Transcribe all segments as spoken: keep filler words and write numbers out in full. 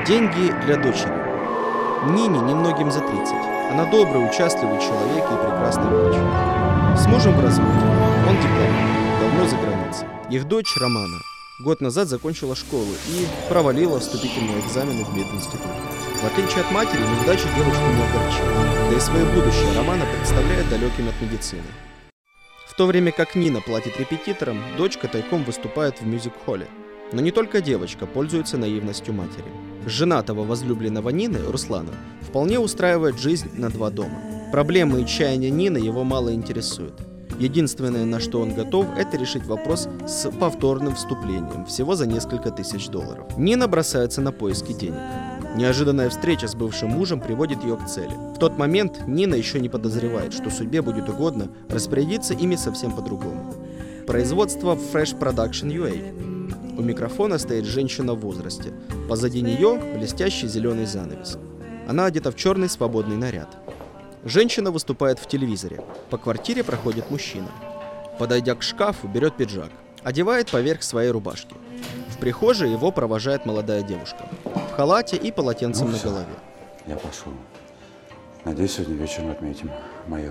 Деньги для дочери. Нине немногим за тридцать. Она добрый, участливый человек и прекрасный врач. С мужем в разводе. Он дипломат, давно за границей. Их дочь Романа год назад закончила школу и провалила вступительные экзамены в мединститут. В отличие от матери, неудача девочку не огорчила. Да и свое будущее Романа представляет далеким от медицины. В то время как Нина платит репетиторам, дочка тайком выступает в мюзик-холле. Но не только девочка пользуется наивностью матери. Женатого возлюбленного Нины, Руслана, вполне устраивает жизнь на два дома. Проблемы и чаяния Нины его мало интересуют. Единственное, на что он готов, это решить вопрос с повторным вступлением, всего за несколько тысяч долларов. Нина бросается на поиски денег. Неожиданная встреча с бывшим мужем приводит ее к цели. В тот момент Нина еще не подозревает, что судьбе будет угодно распорядиться ими совсем по-другому. Производство Fresh Production ю эй. У микрофона стоит женщина в возрасте. Позади нее блестящий зеленый занавес. Она одета в черный свободный наряд. Женщина выступает в телевизоре. По квартире проходит мужчина. Подойдя к шкафу, берет пиджак. Одевает поверх своей рубашки. В прихожей его провожает молодая девушка. В халате и полотенцем ну, на голове. Я пошел. Надеюсь, сегодня вечером отметим мое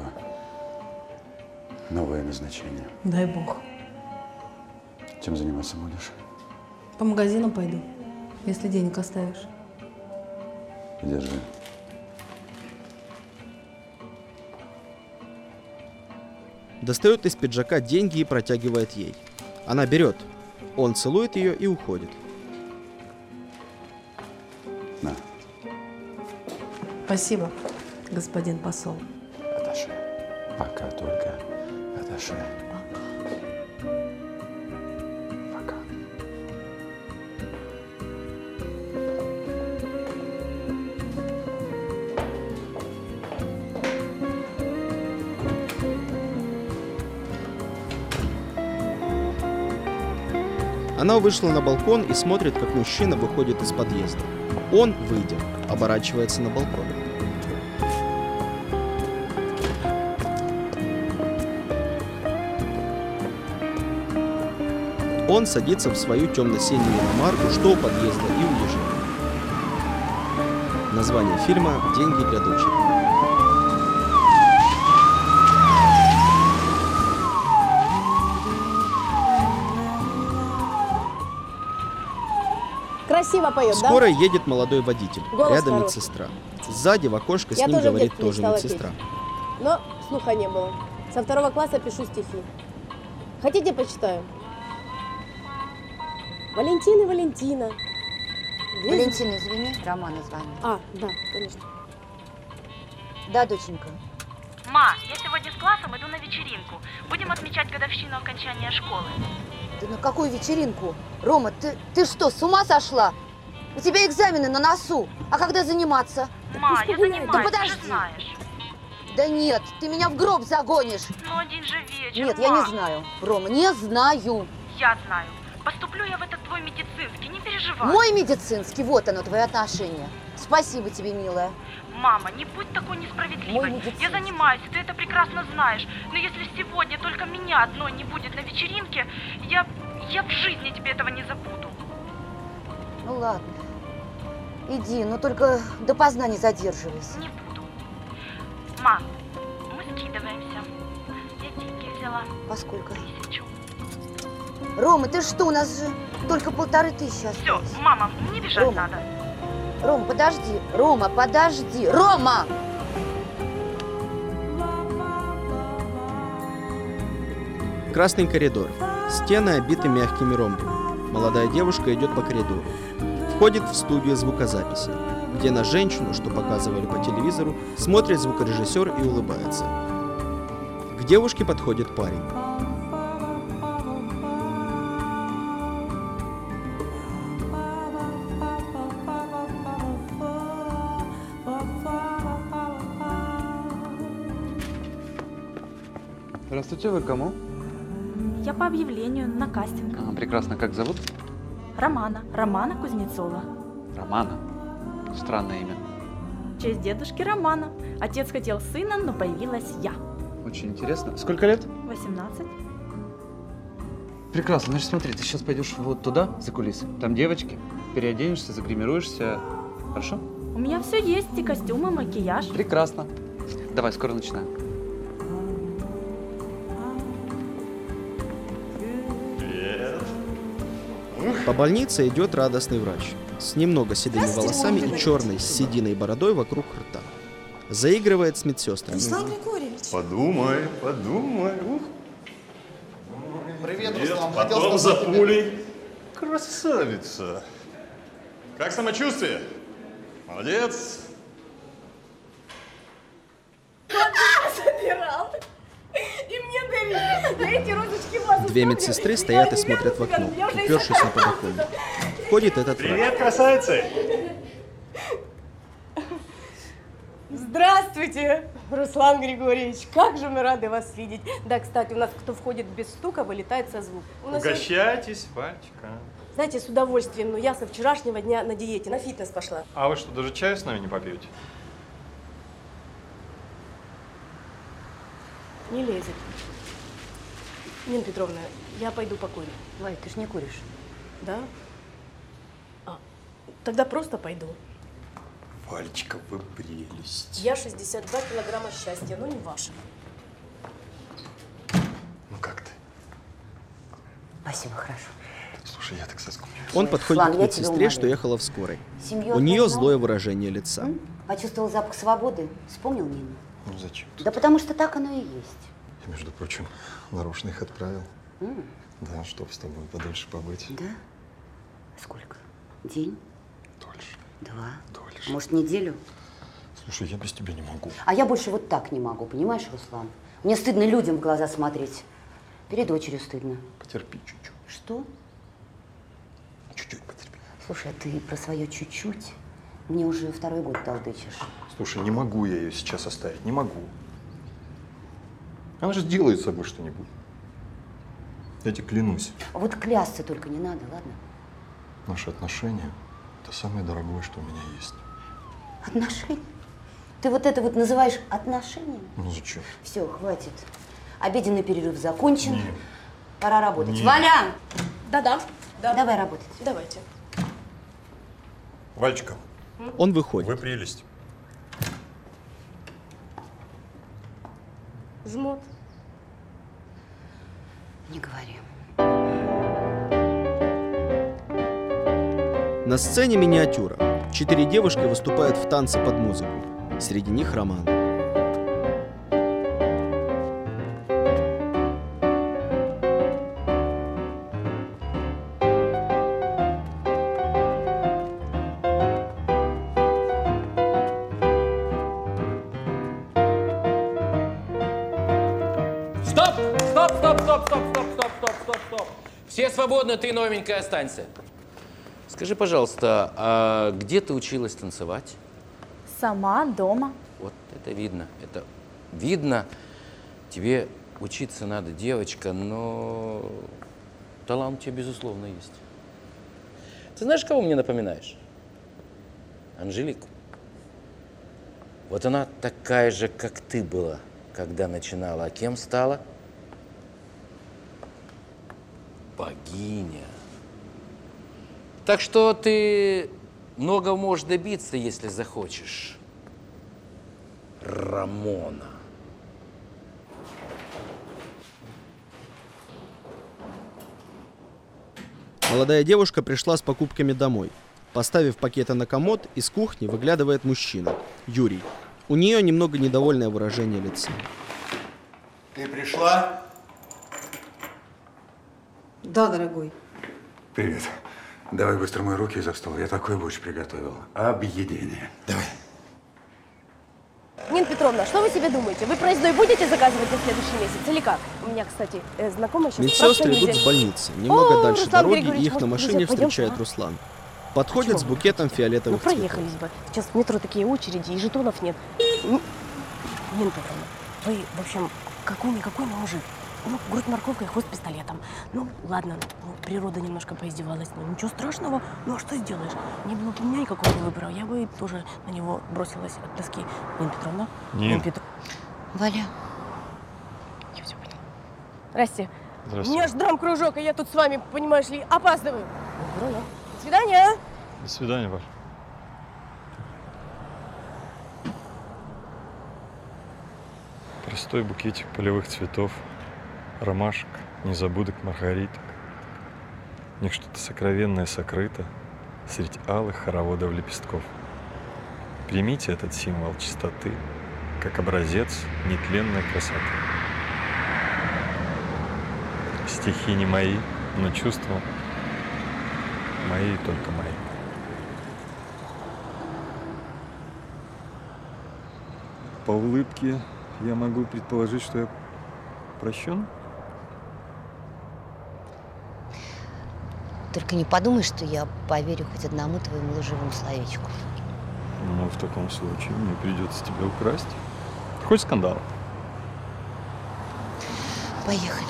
новое назначение. Дай бог. Чем заниматься будешь? По магазину пойду, если денег оставишь. Держи. Достает из пиджака деньги и протягивает ей. Она берет. Он целует ее и уходит. На. Спасибо, господин посол. Аташе. Пока только. Аташе. Пока. Она вышла на балкон и смотрит, как мужчина выходит из подъезда. Он, выйдя, оборачивается на балконе. Он садится в свою темно-синюю иномарку, что у подъезда, и уезжает. Название фильма «Деньги для дочери». Красиво поет, Скоро да? едет молодой водитель, Голос рядом хороший. медсестра. Сзади в окошко с Я ним тоже в говорит детстве тоже мечтала медсестра. петь. Но слуха не было. Со второго класса пишу стихи. Хотите, почитаю? Валентина, Валентина. Весь- Валентина, извини, Романа звонит. А, да, конечно. Да, доченька. Ма, я сегодня с классом иду на вечеринку. Будем отмечать годовщину окончания школы. Ты на какую вечеринку? Рома, ты, ты что, с ума сошла? У тебя экзамены на носу. А когда заниматься? Ма, я занимаюсь, Да ты подожди. же знаешь. Да нет, ты меня в гроб загонишь. Ну один же вечер, Нет, я ма. не знаю. Рома, не знаю. Я знаю. Поступлю я в этот твой медицинский, не переживай. Мой медицинский, вот оно, твое отношение. Спасибо тебе, милая. Мама, не будь такой Мой несправедливой. медицинский. Я занимаюсь, ты это прекрасно знаешь. Но если сегодня только меня одной не будет на вечеринке, я, я в жизни тебе этого не забуду. Ну ладно. Иди, но только допоздна не задерживайся. Не буду. Ма, мы скидываемся. Я деньги взяла. Поскольку? Тысячу. Рома, ты что, у нас же только полторы тысячи Все, осталось. мама, не бежать Рома. надо. Рома, подожди. Рома, подожди. Рома! Красный коридор. Стены обиты мягкими ромбами. Молодая девушка идет по коридору. Входит в студию звукозаписи, где на женщину, что показывали по телевизору, смотрит звукорежиссер и улыбается. К девушке подходит парень. Здравствуйте, вы к кому? Я по объявлению на кастинг. А, прекрасно, как зовут? Романа. Романа Кузнецова. Романа. Странное имя. В честь дедушки Романа. Отец хотел сына, но появилась я. Очень интересно. Сколько лет? восемнадцать. Прекрасно. Значит, смотри, ты сейчас пойдешь вот туда, за кулисы. Там девочки. Переоденешься, загримируешься Хорошо? У меня все есть, и костюмы, макияж. Прекрасно. Давай, скоро начинаем. По больнице идет радостный врач с немного седыми волосами и черной с сединой бородой вокруг рта. Заигрывает с медсестрами. Руслан Григорьевич. Подумай, подумай. Ух. Привет, Руслан. Потом за пулей. Красавица. Как самочувствие? Молодец. Собирал. И мне дарили. На эти розочки вазу. Две медсестры стоят и смотрят в окно, упершись на подоконник. Входит этот врач. Привет, красавицы. Здравствуйте, Руслан Григорьевич. Как же мы рады вас видеть. Да, кстати, у нас кто входит без стука, вылетает со звука. У нас Угощайтесь, Вальчика. Знаете, с удовольствием, но я со вчерашнего дня на диете, на фитнес пошла. А вы что, даже чаю с нами не попьете? Не лезет. Нина Петровна, я пойду покурю. Валь, ты ж не куришь. Да? А, тогда просто пойду. Вальчика, вы прелесть. Я шестьдесят два килограмма счастья, но не ваше. Ну как ты? Спасибо, хорошо. Слушай, я так соскучился. Он Ой, подходит Руслан, к я тебя медсестре, умоляю. что ехала в скорой. Семью У нее отдохнул? злое выражение лица. М? Почувствовал запах свободы? Вспомнил Нину? Ну зачем? Да потому что так оно и есть. Я, между прочим, нарочно их отправил. М, Да, чтоб с тобой подольше побыть. Да? Сколько? День? Дольше. Два? Дольше. Может, неделю? Слушай, я без тебя не могу. А я больше вот так не могу, понимаешь, Руслан? Мне стыдно людям в глаза смотреть. Перед дочерью стыдно. Потерпи чуть-чуть. Что? Чуть-чуть потерпи. Слушай, а ты про свое чуть-чуть мне уже второй год толдычишь. Слушай, не могу я ее сейчас оставить, не могу. Она же сделает с собой что-нибудь. Я тебе клянусь. Вот клясться только не надо, ладно? Наши отношения – это самое дорогое, что у меня есть. Отношения? Ты вот это вот называешь отношениями? Ну зачем? Все, хватит. Обеденный перерыв закончен. Нет. Пора работать. Нет. Валя! Да-да. Да. Давай работать. Давайте. Вальчика, Он выходит. вы прелесть. Жмот. Не говори. На сцене миниатюра. Четыре девушки выступают в танце под музыку. Среди них Роман. Стоп! Стоп, стоп, стоп, стоп, стоп, стоп, стоп, стоп, стоп. Все свободны, ты новенькая останься. Скажи, пожалуйста, а где ты училась танцевать? Сама, дома. Вот это видно, это видно. Тебе учиться надо, девочка, но талант у тебя, безусловно, есть. Ты знаешь, кого мне напоминаешь? Анжелику. Вот она такая же, как ты была, когда начинала. А кем стала? Богиня. Так что ты много можешь добиться, если захочешь. Рамона. Молодая девушка пришла с покупками домой. Поставив пакеты на комод, из кухни выглядывает мужчина, Юрий. У нее немного недовольное выражение лица. Ты пришла? Да, дорогой. Привет. Давай быстро мои руки за стол. Я такой борщ приготовил. Объедение. Давай. Нина Петровна, что вы себе думаете? Вы проездной будете заказывать на следующий месяц или как? У меня, кстати, э, знакомая сейчас... Медсестры идут с больницы. Немного О, дальше Руслан дороги, Григорьевич, и их на может, машине пойдем? встречает А? Руслан. Подходит с Почему? букетом Ну, фиолетовых цветов. проехались бы. Сейчас в метро такие очереди, и жетонов нет. Н- Нина Петровна, вы, в общем, какой-никакой, но мужик. Ну, грудь морковкой, хвост пистолетом. Ну, ладно, ну, природа немножко поиздевалась. Ну, ничего страшного. Ну, а что сделаешь? Не было бы у меня никакого выбора. Я бы тоже на него бросилась от тоски. Нина Петровна? Нин. Нина Петр- Валя. Я все поняла. Здрасте. У Здравствуйте. меня же драм-кружок, и я тут с вами, понимаешь ли, опаздываю. Нина Петровна, до свидания. До свидания, Валь. Простой букетик полевых цветов, ромашек, незабудок, маргариток. В них что-то сокровенное сокрыто средь алых хороводов лепестков. Примите этот символ чистоты, как образец нетленной красоты. Стихи не мои, но чувства мои и только мои. По улыбке я могу предположить, что я прощен? Только не подумай, что я поверю хоть одному твоему лживому словечку. Ну, в таком случае мне придется тебя украсть. Хоть скандал. Поехали.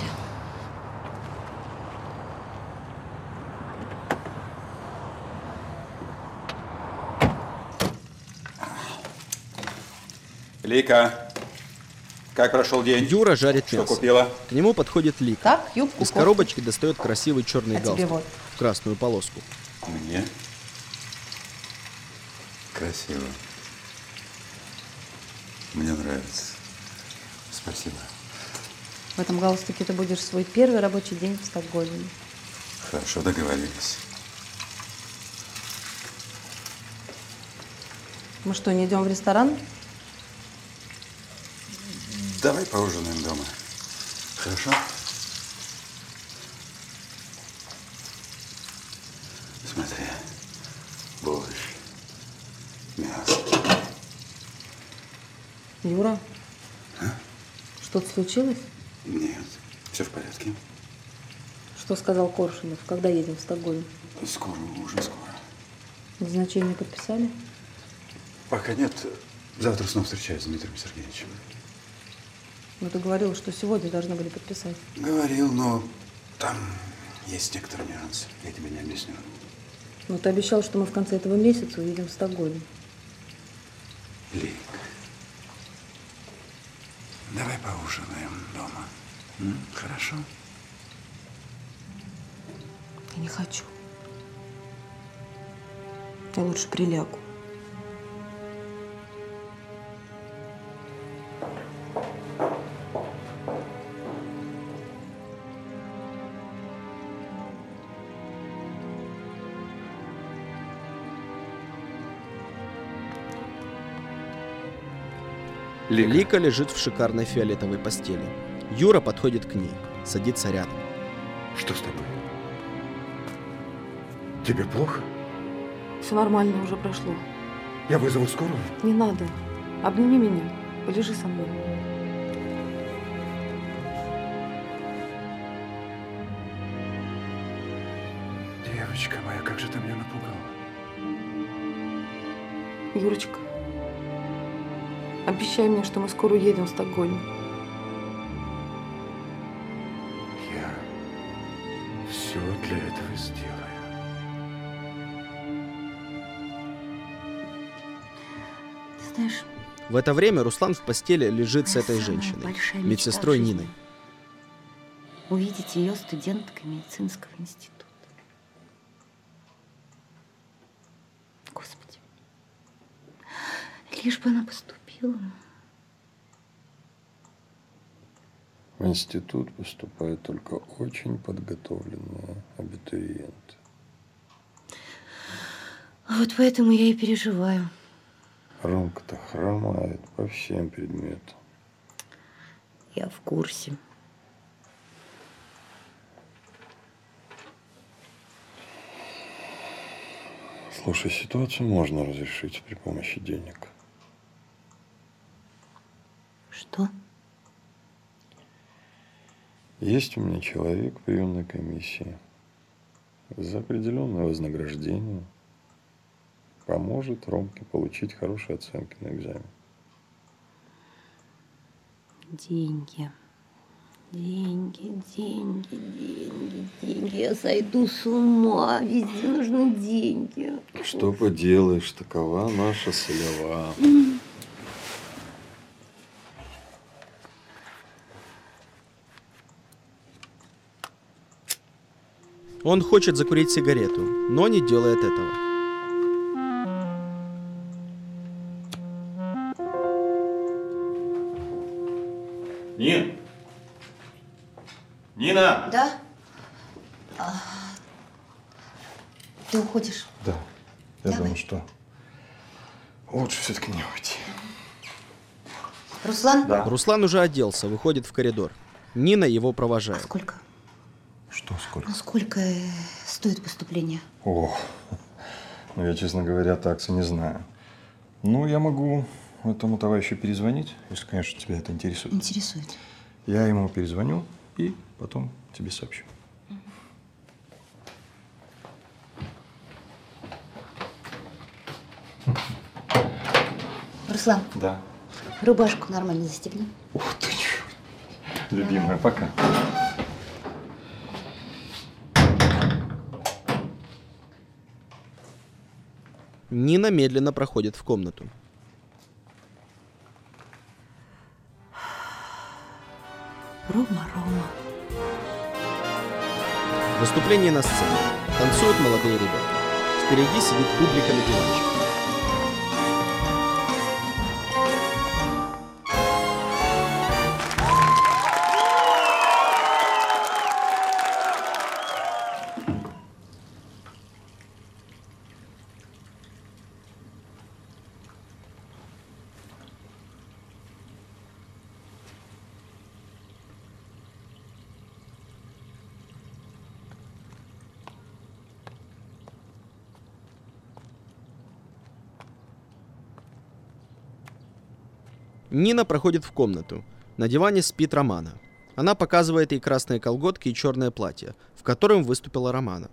Лика, как прошел день? Юра жарит Что мясо. купила? К нему подходит Лика. Так, юбку, Из кофту. коробочки достает красивый черный А тебе галстук вот. в красную полоску. Мне? Красиво. Мне нравится. Спасибо. В этом галстуке ты будешь свой первый рабочий день в Стокгольме. Хорошо, договорились. Мы что, не идем в ресторан? Давай поужинаем дома. Хорошо? Смотри. Борщ. Мясо. Юра? А? Что-то случилось? Нет. Все в порядке. Что сказал Коршунов? Когда едем в Стокгольм? Скоро, уже скоро. Назначение подписали? Пока нет. Завтра снова встречаюсь с Дмитрием Сергеевичем. Ну, ты говорил, что сегодня должны были подписать. Говорил, но там есть некоторые нюансы. Я тебе не объясню. Ну, ты обещал, что мы в конце этого месяца уедем в Стокгольм. Лик, давай поужинаем дома. М? Хорошо? Я не хочу. Я лучше прилягу. Лика. Лика лежит в шикарной фиолетовой постели. Юра подходит к ней, садится рядом. Что с тобой? Тебе плохо? Все нормально, уже прошло. Я вызову скорую? Не надо. Обними меня. Полежи со мной. Девочка моя, как же ты меня напугала. Юрочка, обещай мне, что мы скоро уедем в Стокгольм. Я все для этого сделаю. Ты знаешь, В это время Руслан в постели лежит с этой самая женщиной, большая мечта медсестрой в жизни. Ниной. увидеть ее студенткой медицинского института. Господи, лишь бы она поступила. В институт поступают только очень подготовленные абитуриенты. Вот поэтому я и переживаю. Ромка-то хромает по всем предметам. Я в курсе. Слушай, ситуацию можно разрешить при помощи денег. Что? Есть у меня человек в приемной комиссии. За определенное вознаграждение поможет Ромке получить хорошие оценки на экзамен. Деньги. Деньги, деньги, деньги, деньги. Я сойду с ума. Везде нужны деньги. Что поделаешь, такова наша солева. Он хочет закурить сигарету, но не делает этого. Нин! Нина! Да? А, ты уходишь? Да. Я Давай. думаю, что лучше все-таки не уйти. Руслан? Да. Руслан уже оделся, выходит в коридор. Нина его провожает. Сколько? Что сколько? Ну, сколько э, стоит поступление? О, ну я, честно говоря, таксы не знаю. Ну, я могу этому товарищу перезвонить, если, конечно, тебя это интересует. Интересует. Я ему перезвоню и потом тебе сообщу. Руслан, Да. рубашку нормально застегни. Ух ты, любимая, пока. Нина медленно проходит в комнату. Рома, Рома. Выступление на сцене. Танцуют молодые ребята. Впереди сидит публика на диванчике. Нина проходит в комнату. На диване спит Романа. Она показывает ей красные колготки и черное платье, в котором выступила Романа.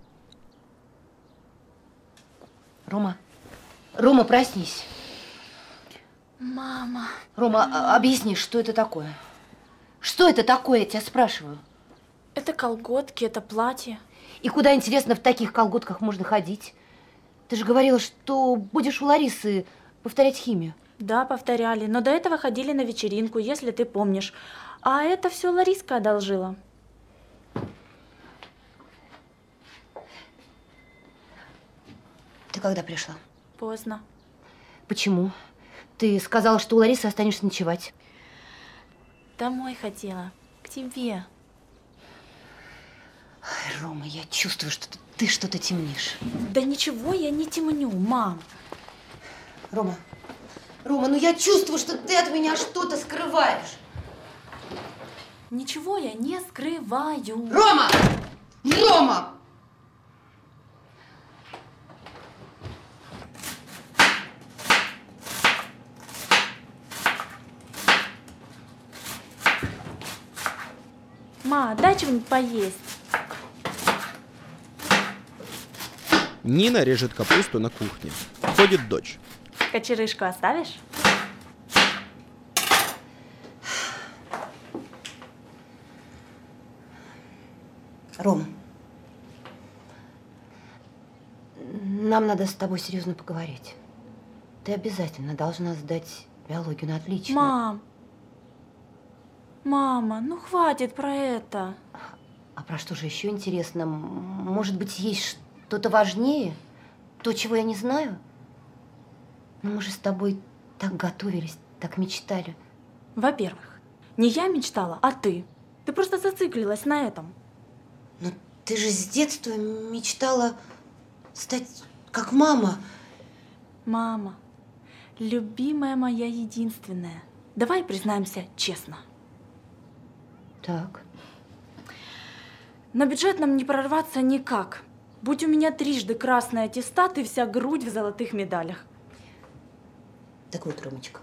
Рома, Рома, проснись. Мама. Рома, а- объясни, что это такое? Что это такое, я тебя спрашиваю? Это колготки, это платье. И куда, интересно, в таких колготках можно ходить? Ты же говорила, что будешь у Ларисы повторять химию. Да, повторяли, но до этого ходили на вечеринку, если ты помнишь. А это все Лариска одолжила. Ты когда пришла? Поздно. Почему? Ты сказала, что у Ларисы останешься ночевать. Домой хотела. К тебе. Ай, Рома, я чувствую, что ты, ты что-то темнишь. Да ничего я не темню, мам. Рома, Рома, ну я чувствую, что ты от меня что-то скрываешь. Ничего я не скрываю. Рома! Рома! Ма, дай что-нибудь поесть. Нина режет капусту на кухне. Входит дочь. Кочерышку оставишь? Ром, нам надо с тобой серьезно поговорить. Ты обязательно должна сдать биологию на отлично. Мам. Мама, ну хватит про это. А про что же еще интересно? М, Может быть, есть что-то важнее? То, чего я не знаю? Ну, мы же с тобой так готовились, так мечтали. Во-первых, не я мечтала, а ты. Ты просто зациклилась на этом. Но ты же с детства мечтала стать как мама. Мама, любимая моя единственная. Давай признаемся честно. Так. На бюджет нам не прорваться никак. Будь у меня трижды красный аттестат и вся грудь в золотых медалях. Так вот, Ромочка,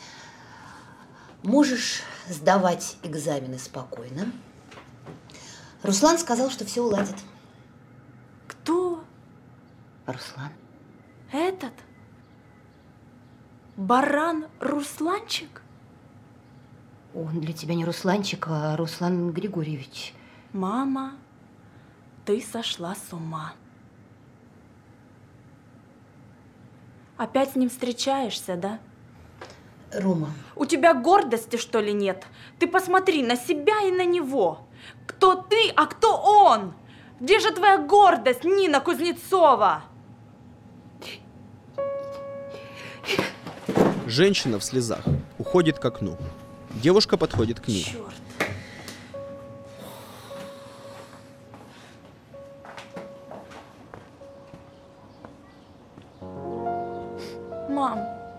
можешь сдавать экзамены спокойно. Руслан сказал, что все уладит. Кто? Руслан. Этот? Баран Русланчик? Он для тебя не Русланчик, а Руслан Григорьевич. Мама, ты сошла с ума. Опять с ним встречаешься, да? Рома. У тебя гордости, что ли, нет? Ты посмотри на себя и на него. Кто ты, а кто он? Где же твоя гордость, Нина Кузнецова? Женщина в слезах уходит к окну. Девушка подходит к ней. Черт. Мам,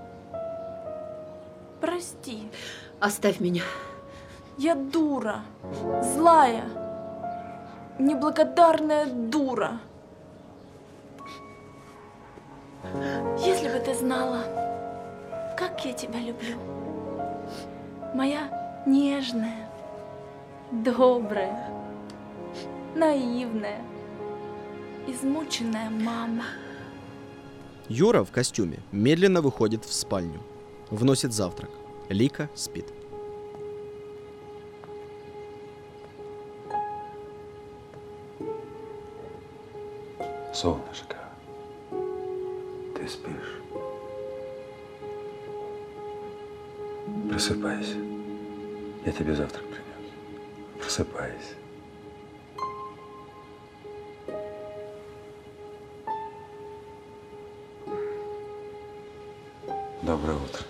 прости. Оставь меня. Я дура, злая, неблагодарная дура. Если бы ты знала, как я тебя люблю. Моя нежная, добрая, наивная, измученная мама. Юра в костюме медленно выходит в спальню. Вносит завтрак. Лика спит. Солнышко, ты спишь? Просыпайся. Я тебе завтрак принес. Просыпайся. Доброе утро.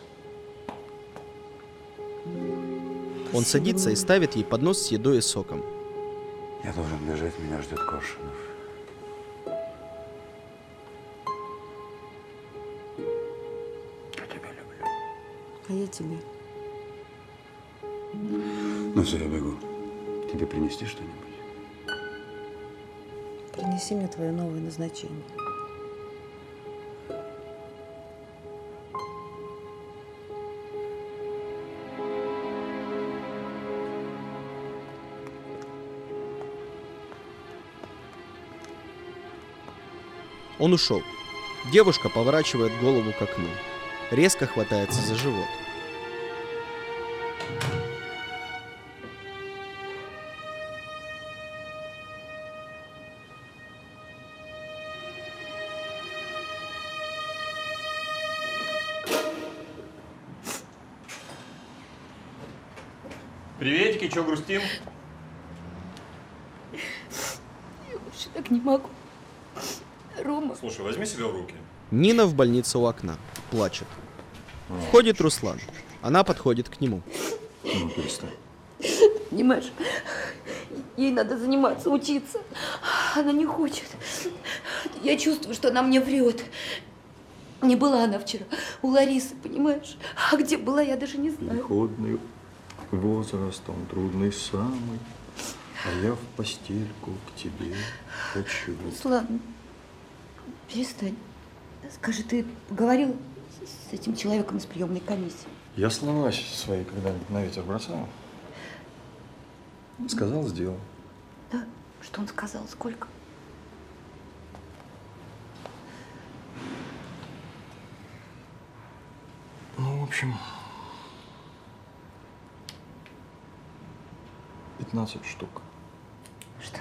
Он садится и ставит ей поднос с едой и соком. Я должен бежать, меня ждет Коршунов. Я тебя люблю. А я тебе. Ну все, я бегу. Тебе принести что-нибудь? Принеси мне твое новое назначение. Он ушел. Девушка поворачивает голову к окну. Резко хватается за живот. Приветики, чё грустим? Я больше так не могу. Рома. Слушай, возьми себя в руки. Нина в больнице у окна. Плачет. Входит Руслан. Она подходит к нему. Ну, перестань. Понимаешь, ей надо заниматься, учиться. Она не хочет. Я чувствую, что она мне врет. Не была она вчера у Ларисы, понимаешь? А где была, я даже не знаю. Переходный возраст, он трудный самый. А я в постельку к тебе хочу. Руслан, перестань. Скажи, ты поговорил с этим человеком из приемной комиссии? Я слова свои когда-нибудь на ветер бросал? Сказал, сделал. Да? Что он сказал? Сколько? Ну, в общем, пятнадцать штук. Что?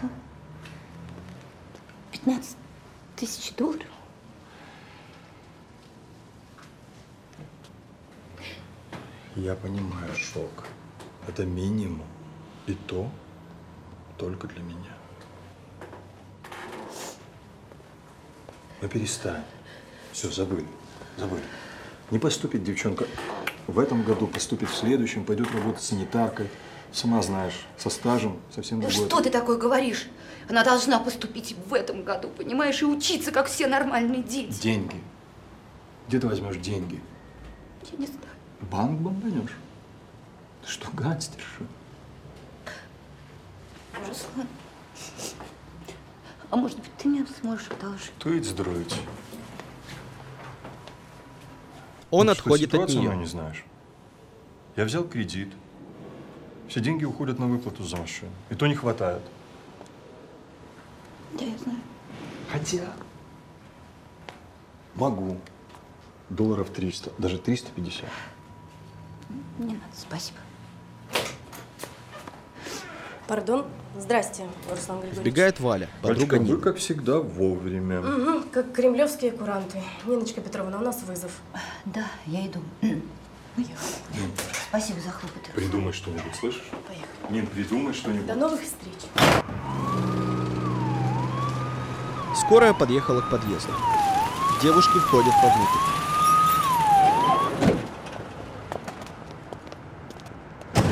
пятнадцать тысяч долларов? Я понимаю, шок. Это минимум. И то только для меня. Ну перестань. Все, забыли. Забыли. Не поступит девчонка в этом году, поступит в следующем, пойдет работать санитаркой. Сама знаешь, со стажем совсем Да другое. что ты такое говоришь? Она должна поступить в этом году, понимаешь, и учиться, как все нормальные дети. Деньги. Где ты возьмешь деньги? Я не знаю. Банк бомбанешь? Ты что, гангстерша? Руслан, а может быть, ты мне сможешь одолжить? Туить здроить. Он Ну, отходит что, от ситуацию нее. мою не знаешь. Я взял кредит. Все деньги уходят на выплату за машину. И то не хватает. Да, я знаю. Хотя могу. Долларов триста, даже триста пятьдесят. Не надо, спасибо. Пардон. Здрасте, Руслан Григорьевич. Вбегает Валя, подруга Валечка, вы, Нины. как всегда, вовремя. Угу, как кремлевские куранты. Ниночка Петровна, у нас вызов. Да, я иду. Поехали. Спасибо за хлопоты. Придумай что-нибудь, слышишь? Поехали. Нин, придумай что-нибудь. До новых встреч. Скорая подъехала к подъезду. Девушки входят вовнутрь.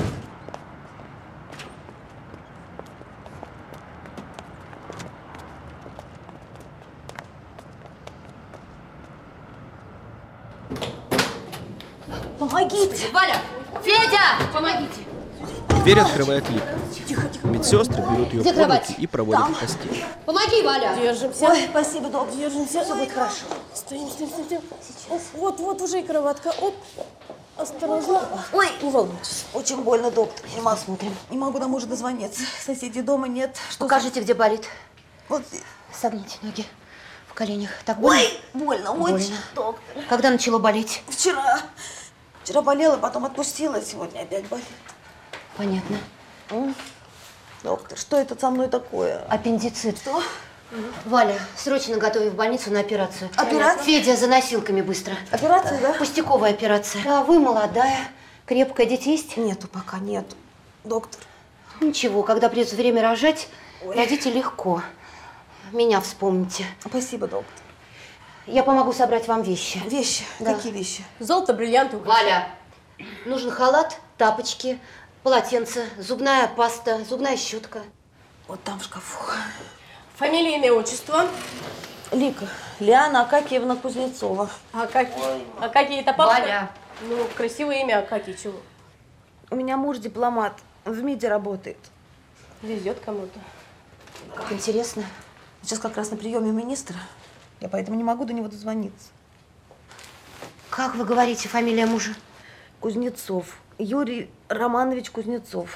Помогите! Валя! Федя! Помогите! Дверь открывает Лика. Медсестры берут ее Где под кровать? руки и проводят Там. в постель. Помоги, Валя! Держимся. Ой, спасибо, доктор. Держимся. Все будет хорошо. Стоим, стоим, стоим, стоим. Оп, вот, вот уже и кроватка. Оп. Осторожно. Ой, не волнуйтесь. Очень больно, доктор. Не могу. Смотрим. Не могу до мужа дозвониться. Соседей дома нет. Что Покажите, где болит. Вот. Согните ноги в коленях. Так больно? Ой, больно, Больно. очень, доктор. Когда начало болеть? Вчера. Вчера болела, потом отпустила, сегодня опять болит. Понятно. М? Доктор, что это со мной такое? Аппендицит. Что? Валя, срочно готови в больницу на операцию. Операция? Федя, за носилками быстро. Операция, да? Пустяковая операция. Да, вы молодая, крепкая. Дети есть? Нету пока, нету. Доктор. Ничего, когда придет время рожать, Ой. родите легко. Меня вспомните. Спасибо, доктор. Я помогу собрать вам вещи. Вещи? Да. Какие вещи? Золото, бриллианты. Валя, нужен халат, тапочки, полотенце, зубная паста, зубная щетка. Вот там в шкафу. Фамилия, имя, отчество. Лика. Лиана Акакиевна Кузнецова. Акакий. Акакий это папа? Валя. Ну, красивое имя Акакий, чего? У меня муж дипломат. В МИДе работает. Везет кому-то. Как интересно. Сейчас как раз на приеме министра. Я поэтому не могу до него дозвониться. Как вы говорите, фамилия мужа? Кузнецов. Юрий Романович Кузнецов.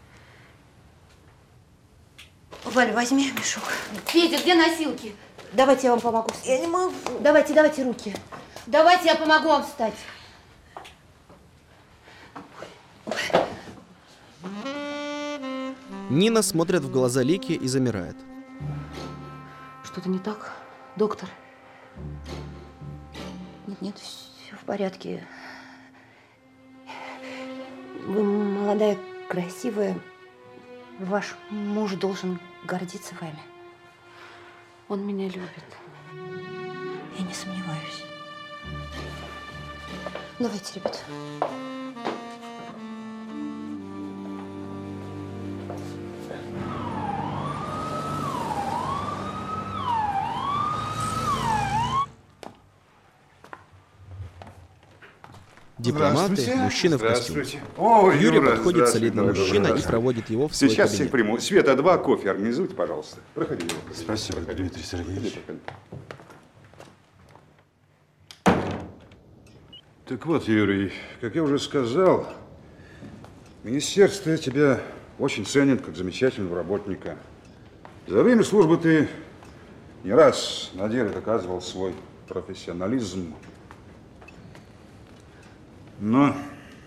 Валя, возьми мешок. Федя, где носилки? Давайте я вам помогу. Я не могу. Давайте, давайте руки. Давайте я помогу вам встать. Нина смотрит в глаза Лики и замирает. Что-то не так, доктор? Нет, нет, все в порядке. Вы молодая, красивая. Ваш муж должен гордиться вами. Он меня любит. Я не сомневаюсь. Давайте, ребята. Дипломаты, мужчина в костюме. О, Юрий Юра, подходит солидный здравствуй, мужчина и здравствуй. проводит его в свой Сейчас кабинет. всех приму. Света, два кофе организуйте, пожалуйста. Проходи. Юра. Спасибо, Проходи. Дмитрий Сергеевич. Так вот, Юрий, как я уже сказал, министерство тебя очень ценит как замечательного работника. За время службы ты не раз на деле доказывал свой профессионализм. Но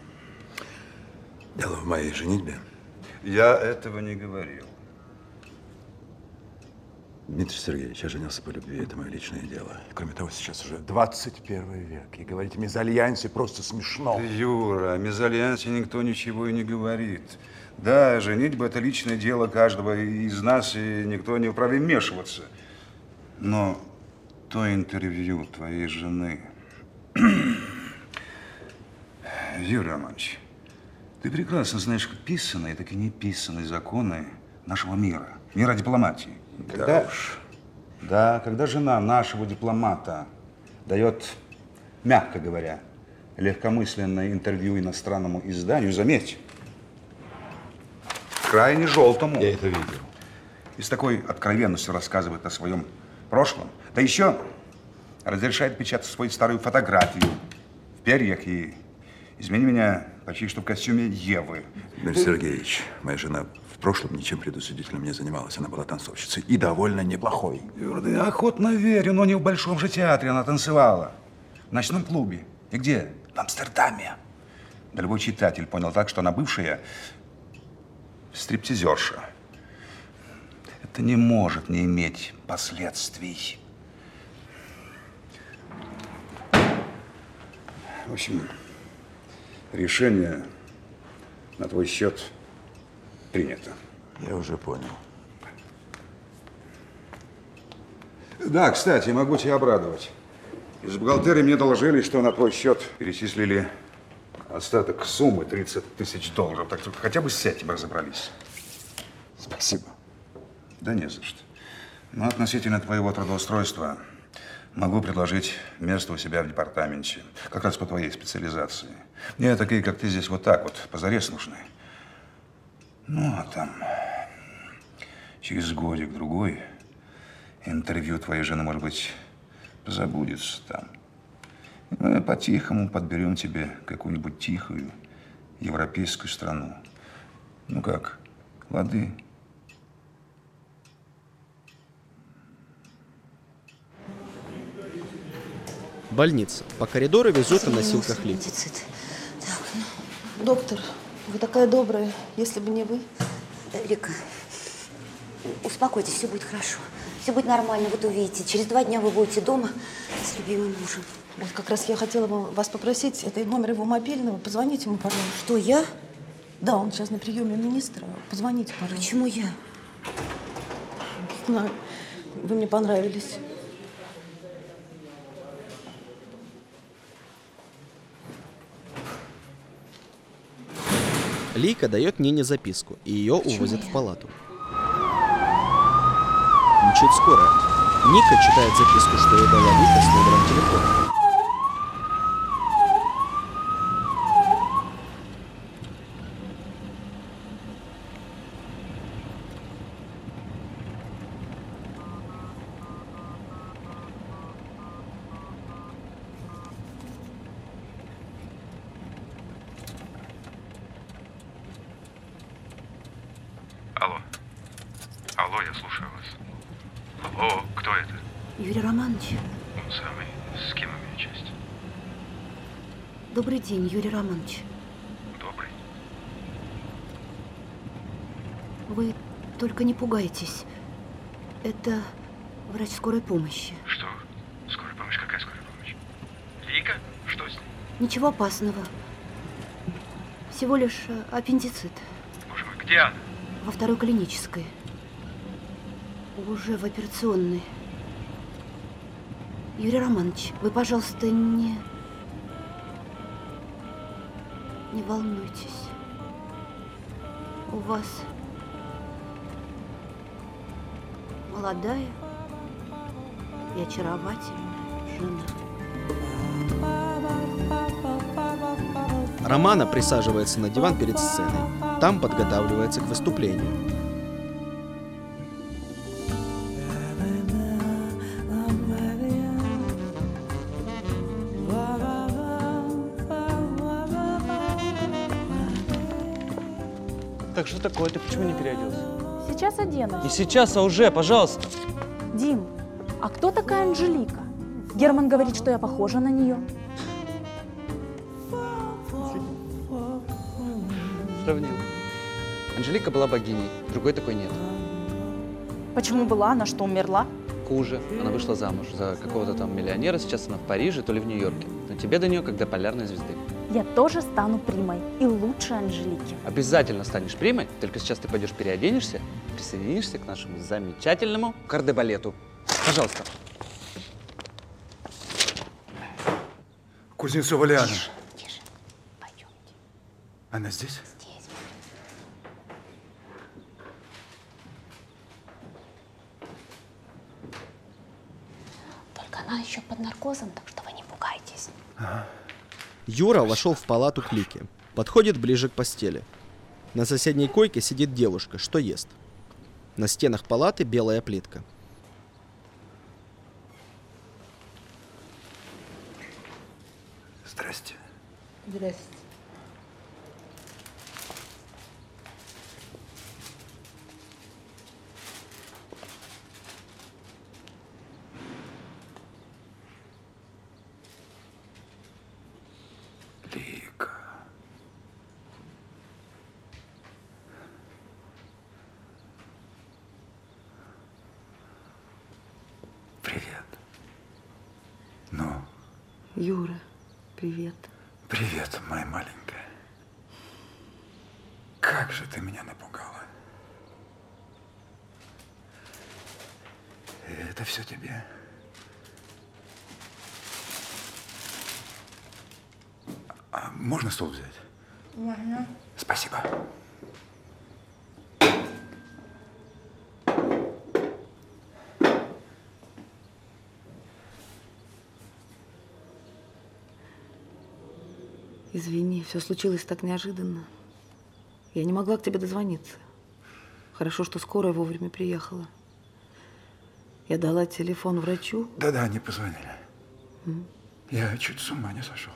дело в моей женитьбе. Я этого не говорил. Дмитрий Сергеевич, я женился по любви, это мое личное дело. Кроме того, сейчас уже двадцать первый век. И говорить о мезальянсе просто смешно. Юра, о мезальянсе никто ничего и не говорит. Да, женитьба – это личное дело каждого из нас, и никто не вправе вмешиваться. Но то интервью твоей жены… Юрий Романович, ты прекрасно знаешь как писанные, так и неписанные законы нашего мира, мира дипломатии. Когда, Да уж. Да, когда жена нашего дипломата дает, мягко говоря, легкомысленное интервью иностранному изданию, заметь, крайне желтому. Я это видел. И с такой откровенностью рассказывает о своем прошлом. Да еще разрешает печатать свою старую фотографию в перьях и, извини меня, почти что в костюме Евы. Дмитрий Сергеевич, моя жена в прошлом ничем предусудительным не занималась. Она была танцовщицей и довольно неплохой. Юра, да я охотно верю, но не в Большом же театре она танцевала. В ночном клубе. И где? В Амстердаме. Да любой читатель понял так, что она бывшая стриптизерша. Это не может не иметь последствий. В общем, решение на твой счет принято. Я уже понял. Да, кстати, могу тебя обрадовать. Из бухгалтерии мне доложили, что на твой счет перечислили остаток суммы тридцать тысяч долларов. Так что хотя бы с этим разобрались. Спасибо. Да не за что. Но относительно твоего трудоустройства Могу предложить место у себя в департаменте. Как раз по твоей специализации. Мне такие, как ты, здесь вот так вот, позарез нужны. Ну, а там через годик-другой интервью твоей жены, может быть, забудется там. Мы по-тихому подберем тебе какую-нибудь тихую европейскую страну. Ну как, лады? Больница. По коридору везут на носилках Лику. Так, ну, доктор, вы такая добрая. Если бы не вы. Лика, успокойтесь, все будет хорошо. Все будет нормально, вот увидите. Через два дня вы будете дома с любимым мужем. Вот как раз я хотела вас попросить, это номер его мобильного, позвоните ему, пожалуйста. Что, я? Да, он сейчас на приеме министра. Позвоните, пожалуйста. Почему я? Не знаю, вы мне понравились. Лика дает Нине записку, и ее увозят в палату. Мчит скорая. Ника читает записку, что ей дала Лика с номером телефона. Алло. Алло, я слушаю вас. Алло, кто это? Юрий Романович. Он самый. С кем имею честь? Добрый день, Юрий Романович. Добрый. Вы только не пугайтесь. Это врач скорой помощи. Что? Скорая помощь? Какая скорая помощь? Лика? Что с ней? Ничего опасного. Всего лишь э, аппендицит. Боже мой, где она? Во второй клинической. Уже в операционной. Юрий Романович, вы, пожалуйста, не... Не волнуйтесь. У вас молодая и очаровательная жена. Романа присаживается на диван перед сценой. Там подготавливается к выступлению. Так что такое? Ты почему не переоделся? Сейчас оденусь. Не сейчас, а уже, пожалуйста. Дим, а кто такая Анжелика? Герман говорит, что я похожа на нее. Сравнил. Анжелика была богиней, другой такой нет. Почему была? Она что, умерла? Хуже. Она вышла замуж за какого-то там миллионера, сейчас она в Париже, то ли в Нью-Йорке. Но тебе до нее как до полярной звезды. Я тоже стану примой и лучше Анжелики. Обязательно станешь примой, только сейчас ты пойдешь переоденешься, присоединишься к нашему замечательному кардебалету. Пожалуйста. Кузнецова Лиана. Тише, тише. Пойдемте. Она здесь? Здесь. Только она еще под наркозом, так что вы не пугайтесь. Ага. Юра вошел в палату к Лике. Подходит ближе к постели. На соседней койке сидит девушка, что ест. На стенах палаты белая плитка. Здрасте. Здрасте. Лика. Привет. Ну? Юра, привет. Привет, моя маленькая. Как же ты меня напугала. Это все тебе. А можно стол взять? Можно. Спасибо. Извини, все случилось так неожиданно. Я не могла к тебе дозвониться. Хорошо, что скорая вовремя приехала. Я дала телефон врачу. Да-да, они позвонили. М. Я чуть с ума не сошел.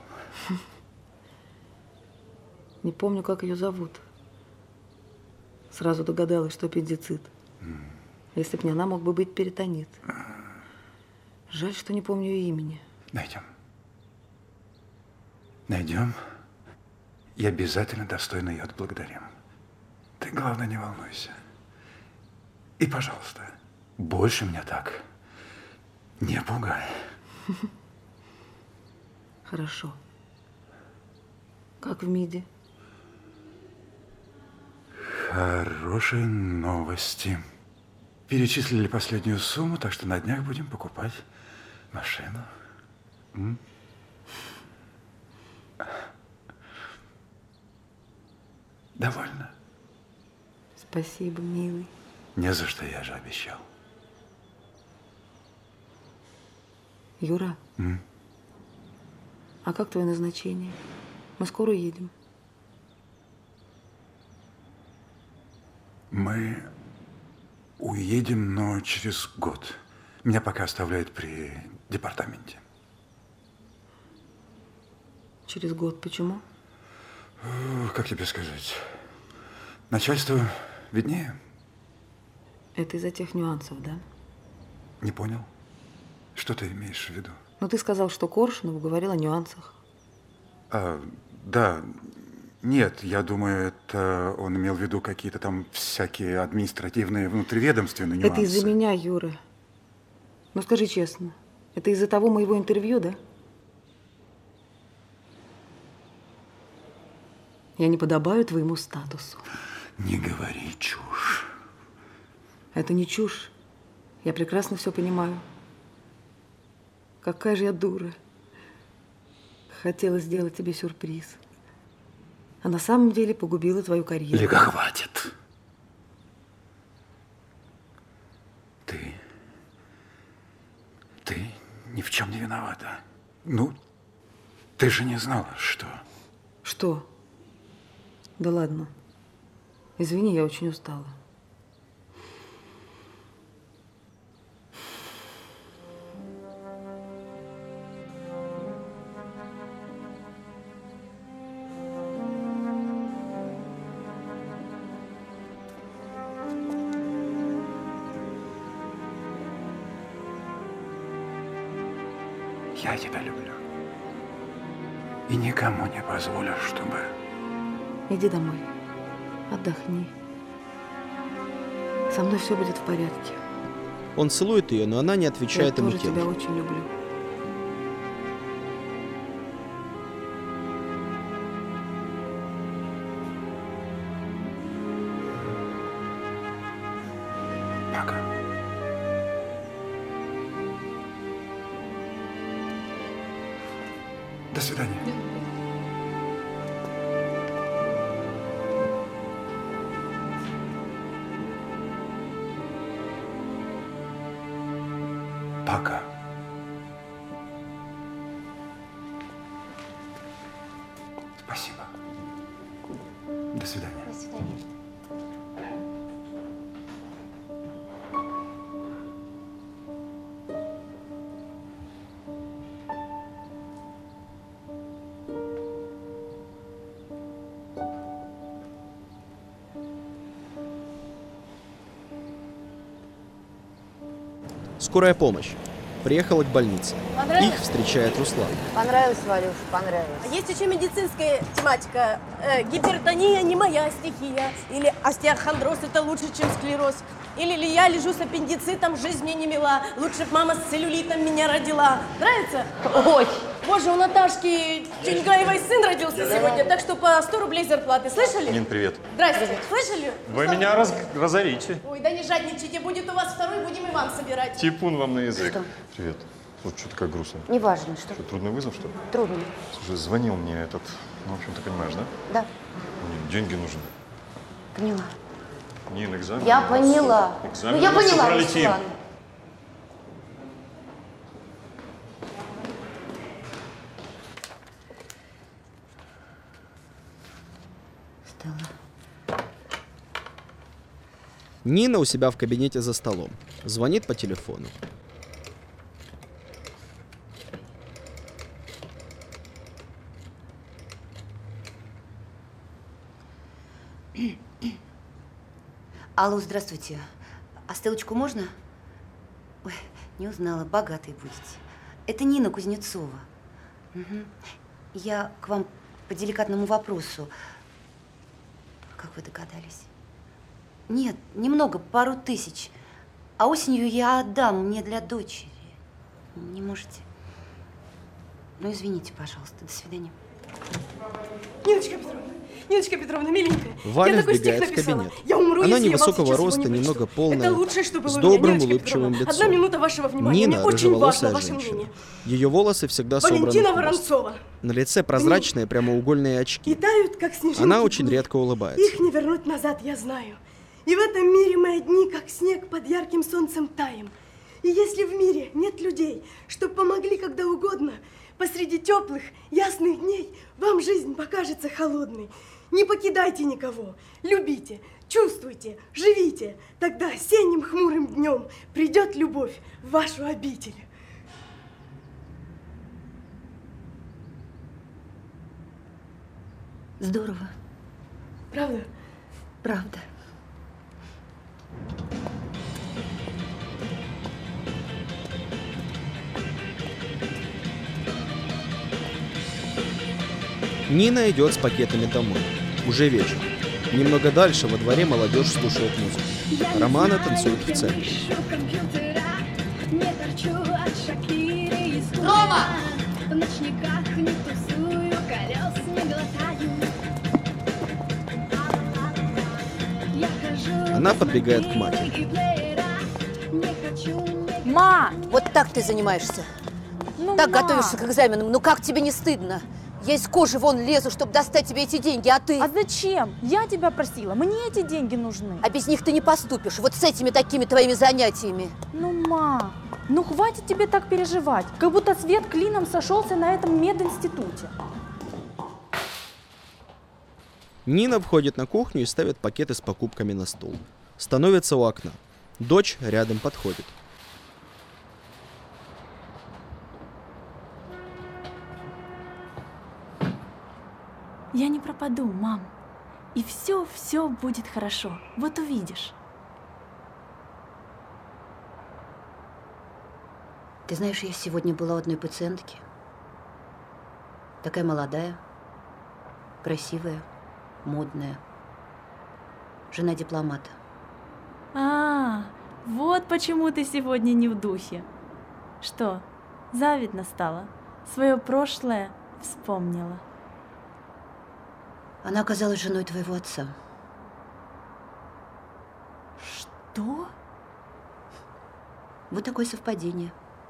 Не помню, как ее зовут. Сразу догадалась, что аппендицит. М. Если б не она, мог бы быть перитонит. Жаль, что не помню ее имени. Найдем. Найдем. И обязательно достойно ее отблагодарим. Ты, главное, не волнуйся. И, пожалуйста, больше меня так не пугай. Хорошо. Как в МИДе? Хорошие новости. Перечислили последнюю сумму, так что на днях будем покупать машину. М? Довольно? Спасибо, милый. Не за что, я же обещал. Юра, М? а как твое назначение? Мы скоро едем. Мы уедем, но через год. Меня пока оставляют при департаменте. Через год. Почему? Ух, как тебе сказать? Начальство виднее. Это из-за тех нюансов, да? Не понял? Что ты имеешь в виду? Ну, ты сказал, что Коршунов говорил о нюансах. А, да. Нет, я думаю, это он имел в виду какие-то там всякие административные, внутриведомственные нюансы. Это из-за меня, Юра. Ну, скажи честно, это из-за того моего интервью, да? Я не подобаю твоему статусу. Не говори чушь. Это не чушь. Я прекрасно все понимаю. Какая же я дура. Хотела сделать тебе сюрприз. А на самом деле погубила твою карьеру. Лика, хватит. Ты... Ты ни в чем не виновата. Ну, ты же не знала, что... Что? Да ладно. Извини, я очень устала. Я тебя люблю. И никому не позволю, чтобы... Иди домой. Отдохни. Со мной все будет в порядке. Он целует ее, но она не отвечает Я ему тоже тем тебя же. очень люблю. Пока. До свидания. Пока. Спасибо. До свидания. До свидания. Скорая помощь. Приехала к больнице. Понравилось? Их встречает Руслан. Понравилось, Валюш, понравилось. А есть еще медицинская тематика. Э, гипертония не моя стихия. Или остеохондроз это лучше, чем склероз. Или ли я лежу с аппендицитом, жизнь мне не мила. Лучше б мама с целлюлитом меня родила. Нравится? Ой. Боже, у Наташки Чуньгаевой сын родился сегодня, так что по сто рублей зарплаты. Слышали? Нин, привет. Здрасте. Слышали? Вы меня раз... разорите. Ой, да не жадничайте, будет у вас второй, будем и вам собирать. Типун вам на язык. Что? Привет. Вот что такая грустная. Неважно, что. Что, трудный вызов, что ли? Трудно. Слушай, звонил мне этот, ну, в общем, ты понимаешь, да? Да, Мне деньги нужны. поняла. Нин, экзамен. Я у нас. поняла. Экзамен Ну, я у нас, поняла, скоро летим. Руслан. устала. Нина у себя в кабинете за столом. Звонит по телефону. Алло, здравствуйте. А ссылочку можно? Ой, не узнала, богатые будете. Это Нина Кузнецова. Угу. Я к вам по деликатному вопросу. Как вы догадались? Нет, немного, пару тысяч. А осенью я отдам мне для дочери. Не можете? Ну, извините, пожалуйста. До свидания. Ниночка Петровна, Ниночка Петровна, миленькая. Валя я такой вбегает стих в написала. кабинет. Я умру, Она если невысокого я вам роста, сейчас его не немного прочту. полная, Это лучшее, что было с у меня. добрым, Ниночка улыбчивым Петровна, лицом. Одна минута вашего внимания. Нина Мне очень рыжеволосая важно ваше женщина. мнение. Ее волосы всегда собраны Валентина в хвост. Воронцова. На лице прозрачные прямоугольные очки. И тают, как снежинки. Она очень дни. редко улыбается. Их не вернуть назад, я знаю. И в этом мире мои дни, как снег под ярким солнцем, таем. И если в мире нет людей, что помогли когда угодно, посреди теплых, ясных дней вам жизнь покажется холодной. Не покидайте никого, любите, чувствуйте, живите. Тогда осенним хмурым днем придет любовь в вашу обитель. Здорово. Правда? Правда. Нина идет с пакетами домой. Уже вечер. Немного дальше во дворе молодежь слушает музыку. Романа танцует в центре. Рома! В ночниках не тусую, колес не глотаю. Я хожу. Она подбегает к матери. Ма! Вот так ты занимаешься. Ну, так ма. готовишься к экзаменам. Ну как тебе не стыдно? Я из кожи вон лезу, чтобы достать тебе эти деньги, а ты… А зачем? Я тебя просила, мне эти деньги нужны. А без них ты не поступишь, вот с этими такими твоими занятиями. Ну, ма, ну хватит тебе так переживать, как будто свет клином сошелся на этом мединституте. Нина входит на кухню и ставит пакеты с покупками на стол. Становится у окна. Дочь рядом подходит. Я не пропаду, мам. И все-все будет хорошо. Вот увидишь. Ты знаешь, я сегодня была у одной пациентки. Такая молодая, красивая, модная. Жена дипломата. А, вот почему ты сегодня не в духе. Что, завидно стало? Свое прошлое вспомнила. Она оказалась женой твоего отца. Что? Вот такое совпадение.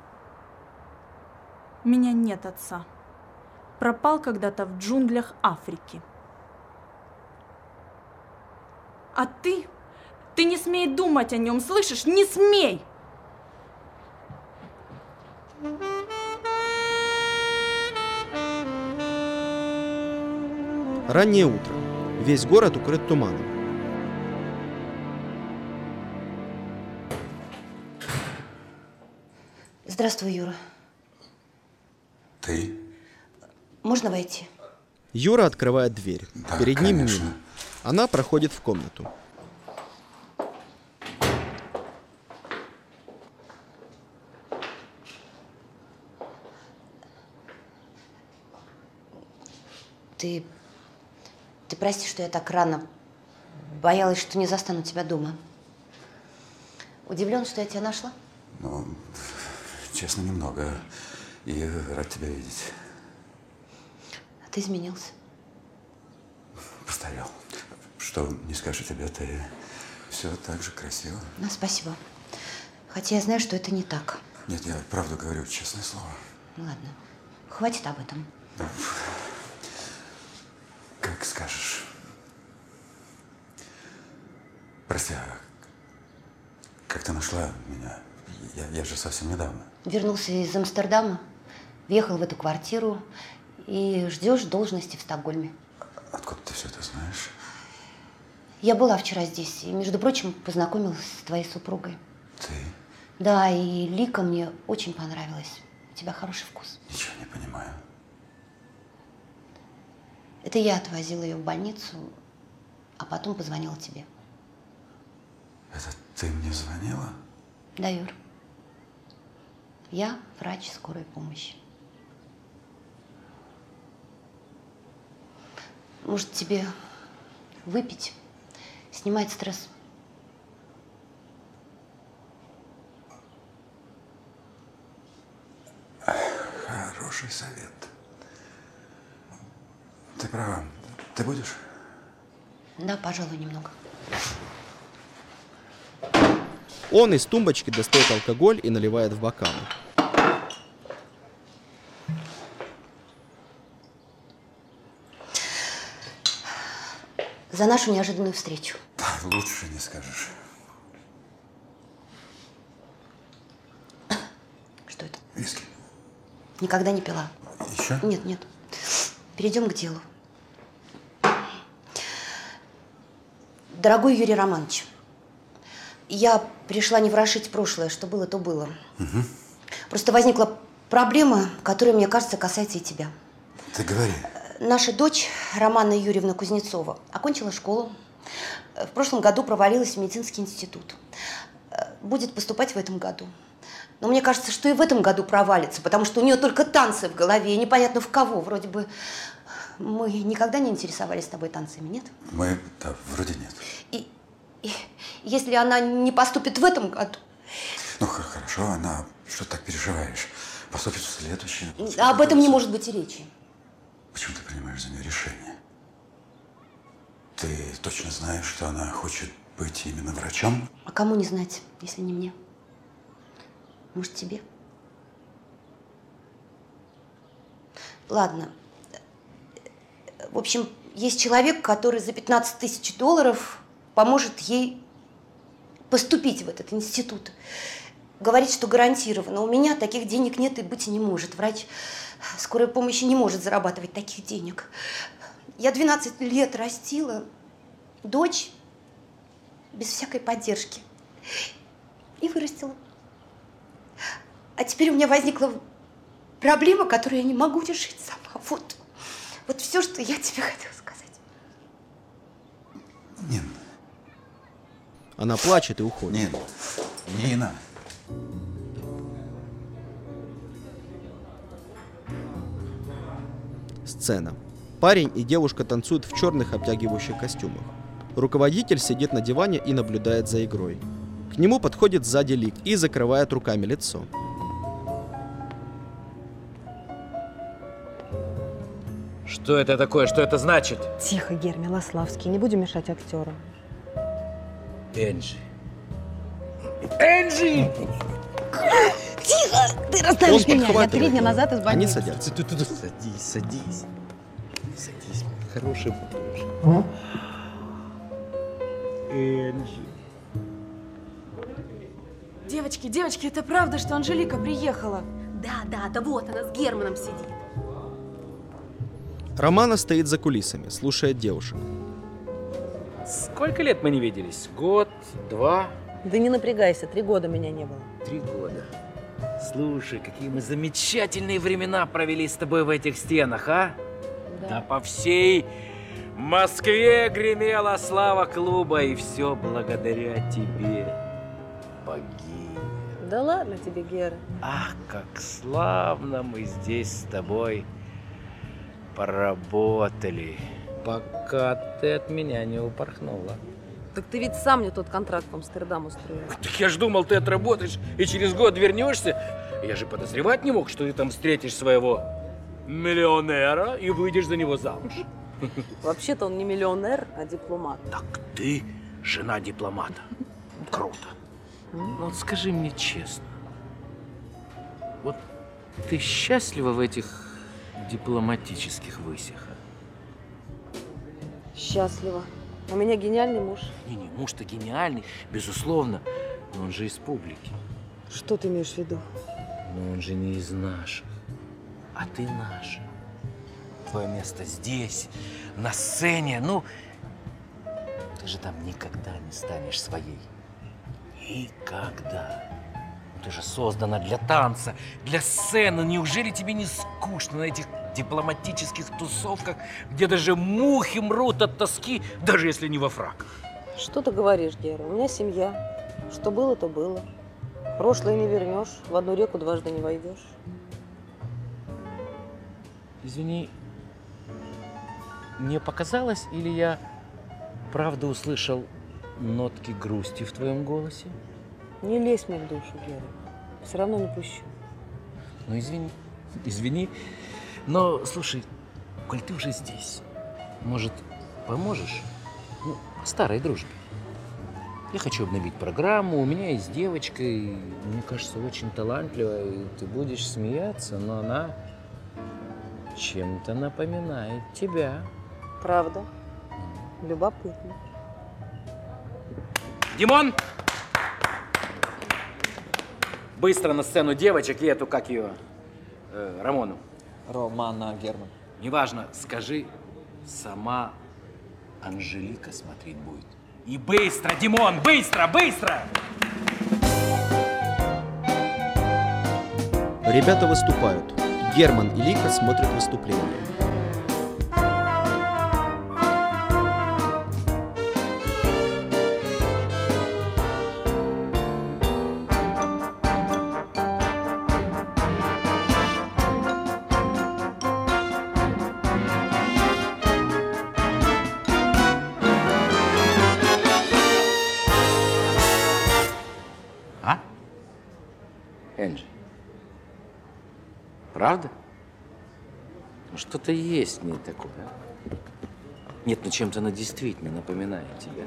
У меня нет отца. Пропал когда-то в джунглях Африки. А ты? Ты не смей думать о нем, слышишь? Не смей! Раннее утро. Весь город укрыт туманом. Здравствуй, Юра. Ты? Можно войти? Юра открывает дверь. Да, Перед ним конечно. Нина. Она проходит в комнату. Ты... Ты прости, что я так рано. Боялась, что не застану тебя дома. Удивлен, что я тебя нашла? Ну, честно, немного. И рад тебя видеть. А ты изменился. Постарел. Что не скажу тебе, ты все так же красиво. Ну, спасибо. Хотя я знаю, что это не так. Нет, я правду говорю, честное слово. Ну, ладно. Хватит об этом. Ну, как скажешь. Прости, а как ты нашла меня? Я, я же совсем недавно. Вернулся из Амстердама, въехал в эту квартиру и ждешь должности в Стокгольме. Откуда ты все это знаешь? Я была вчера здесь и, между прочим, познакомилась с твоей супругой. Ты? Да, и Лика мне очень понравилась. У тебя хороший вкус. Ничего не понимаю. Это я отвозила ее в больницу, а потом позвонила тебе. Это ты мне звонила? Да, Юр. Я врач скорой помощи. Может, тебе выпить? Снимает стресс. Хороший совет. Ты права. Ты будешь? Да, пожалуй, немного. Он из тумбочки достает алкоголь и наливает в бокалы. За нашу неожиданную встречу. Лучше не скажешь. Что это? Виски. Никогда не пила. Еще? Нет, нет. Перейдем к делу. Дорогой Юрий Романович, я пришла не ворошить прошлое, что было, то было. Угу. Просто возникла проблема, которая, мне кажется, касается и тебя. Ты говори. Наша дочь, Романа Юрьевна Кузнецова, окончила школу. В прошлом году провалилась в медицинский институт. Будет поступать в этом году. Но мне кажется, что и в этом году провалится, потому что у нее только танцы в голове, и непонятно в кого. Вроде бы мы никогда не интересовались с тобой танцами, нет? Мы, да, вроде нет. И, и если она не поступит в этом году… Ну, хорошо, она, что ты так переживаешь, поступит в следующем. Об этом не может быть и речи. Почему ты принимаешь за нее решение? Ты точно знаешь, что она хочет быть именно врачом? А кому не знать, если не мне? Может, тебе? Ладно. В общем, есть человек, который за пятнадцать тысяч долларов поможет ей поступить в этот институт. Говорит, что гарантированно. У меня таких денег нет и быть не может. Врач скорой помощи не может зарабатывать таких денег. Я двенадцать лет растила дочь без всякой поддержки. И вырастила. А теперь у меня возникла проблема, которую я не могу решить сама. Вот, вот все, что я тебе хотела сказать. Нин. Она плачет и уходит. Нин. Нина. Сцена. Парень и девушка танцуют в черных обтягивающих костюмах. Руководитель сидит на диване и наблюдает за игрой. К нему подходит сзади Лик и закрывает руками лицо. Что это такое? Что это значит? Тихо, Гер Милославский, не будем мешать актеру. Энджи. Энджи! Тихо! Ты расставишь меня! Я три дня назад из Они больницы. садятся. Садись, садись. Садись, хороший муж. Энджи. Девочки, девочки, это правда, что Анжелика приехала? Да, да, да вот она с Германом сидит. Романа стоит за кулисами, слушает девушек. Сколько лет мы не виделись? Год, два? Да не напрягайся, три года меня не было. Три года. Слушай, какие мы замечательные времена провели с тобой в этих стенах, а? Да. Да по всей Москве гремела слава клуба, и все благодаря тебе, богиня. Да ладно тебе, Гера. Ах, как славно мы здесь с тобой поработали, пока ты от меня не упорхнула. Так ты ведь сам мне тот контракт в Амстердам устроил. Так я ж думал, ты отработаешь и через год вернешься. Я же подозревать не мог, что ты там встретишь своего миллионера и выйдешь за него замуж. Вообще-то он не миллионер, а дипломат. Так ты жена дипломата. Круто. Ну вот скажи мне честно, вот ты счастлива в этих дипломатических высях? Счастлива. У меня гениальный муж. Не-не, муж-то гениальный, безусловно, но он же из публики. Что ты имеешь в виду? Но он же не из наших, а ты наша. Твое место здесь, на сцене, ну, Ты же там никогда не станешь своей. Никогда. Ты же создана для танца, для сцены. Неужели тебе не скучно на этих дипломатических тусовках, где даже мухи мрут от тоски, даже если не во фрак? Что ты говоришь, Гера? У меня семья. Что было, то было. Прошлое не вернешь, в одну реку дважды не войдешь. Извини, мне показалось, или я правда услышал нотки грусти в твоем голосе? Не лезь мне в душу, Гера. Все равно не пущу. Ну, извини, извини. Но, слушай, коль ты уже здесь, может, поможешь? Ну, по старой дружбе. Я хочу обновить программу, у меня есть девочка, и, мне кажется, очень талантливая, и ты будешь смеяться, но она чем-то напоминает тебя. Правда? Любопытно. Димон! Быстро на сцену девочек и эту, как ее, э, Рамону. Романа Герман. Неважно, скажи, сама Анжелика смотреть будет. И быстро, Димон, быстро, быстро! Ребята выступают. Герман и Лика смотрят выступление. Энджи, правда? Ну, что-то есть в ней такое, а? Нет, ну чем-то она действительно напоминает тебя.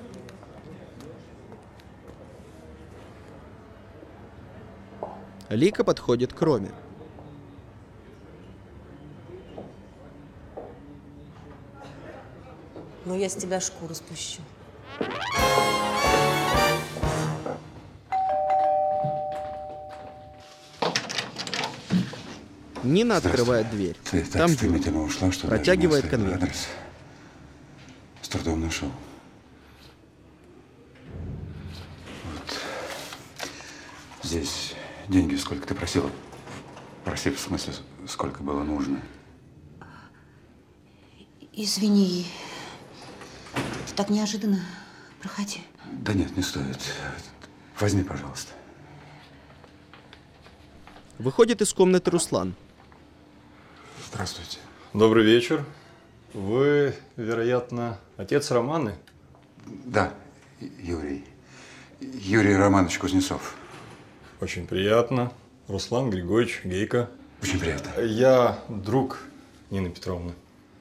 Лика подходит к Роме. Ну, я с тебя шкуру спущу. Нина открывает дверь. Ты так Там стремительно Юра. ушла, что Протягивает даже не оставила конверт. адрес. С трудом нашел. Вот. Здесь деньги, сколько ты просила? Проси, в смысле, сколько было нужно. Извини, так неожиданно. Проходи. Да нет, не стоит. Возьми, пожалуйста. Выходит из комнаты Руслан. Здравствуйте. Добрый вечер. Вы, вероятно, отец Романы? Да, Юрий. Юрий Романович Кузнецов. Очень приятно. Руслан Григорьевич Гейко. Очень приятно. Я друг Нины Петровны.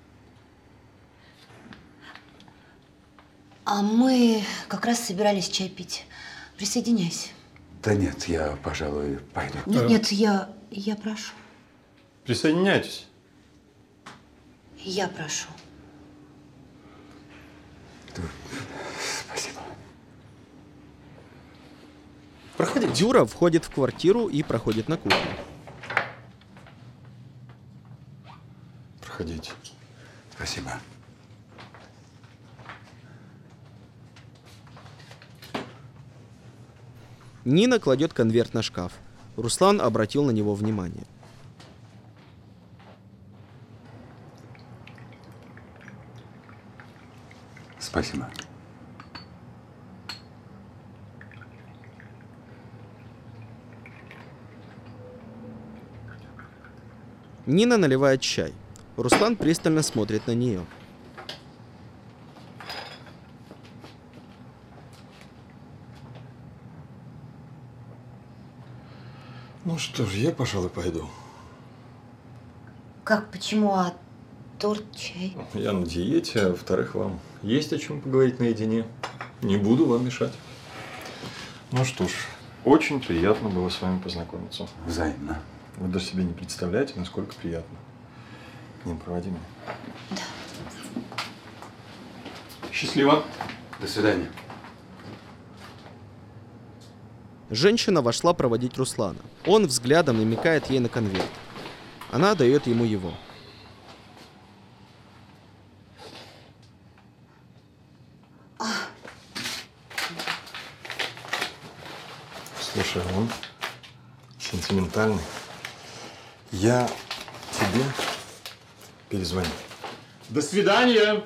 А мы как раз собирались чай пить. Присоединяйся. Да нет, я, пожалуй, пойду. Нет, нет, я, я прошу. Присоединяйтесь. Я прошу. Спасибо. Проходите. Юра входит в квартиру и проходит на кухню. Проходите. Спасибо. Нина кладет конверт на шкаф. Руслан обратил на него внимание. Спасибо. Нина наливает чай. Руслан пристально смотрит на нее. Ну что ж, я, пожалуй, пойду. Как, почему, а торт, чай? Я на диете, а во-вторых, вам есть о чем поговорить наедине. Не буду вам мешать. Ну что ж, очень приятно было с вами познакомиться. Взаимно. Вы даже себе не представляете, насколько приятно. Нин, проводи меня. Да. Счастливо. До свидания. Женщина вошла проводить Руслана. Он взглядом намекает ей на конверт. Она дает ему его. А, Слушай, ну, сентиментальный. Я тебе перезвоню. До свидания!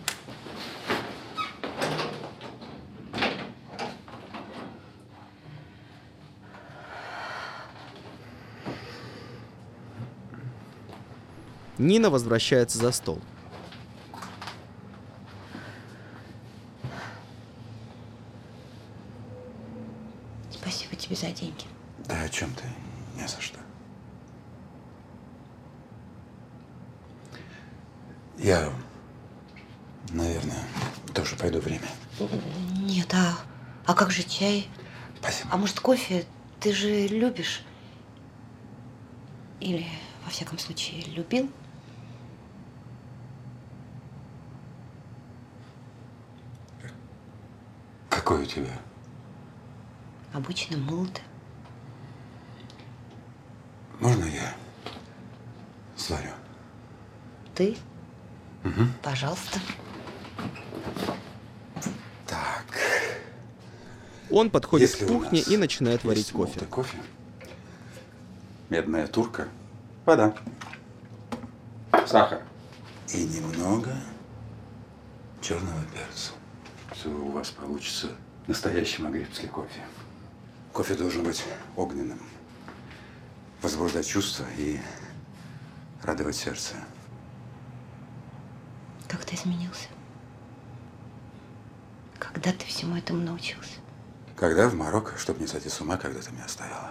Нина возвращается за стол. Спасибо тебе за деньги. Да о чем ты? Не за что. Я, наверное, тоже пойду время. Нет, а, а как же чай? Спасибо. А может, кофе? Ты же любишь? Или, во всяком случае, любил? Какой у тебя? Обычно молото. Можно я сварю? Ты? Угу. Пожалуйста. Так. Он подходит Если к у кухне нас и начинает варить есть кофе. молотый кофе, медная турка, вода, сахар и немного черного перца. Все у вас получится настоящий магрибский кофе. Кофе должен быть огненным, возбуждать чувства и радовать сердце. Как ты изменился? Когда ты всему этому научился? Когда в Марокко, чтобы не сойти с ума, когда ты меня оставила?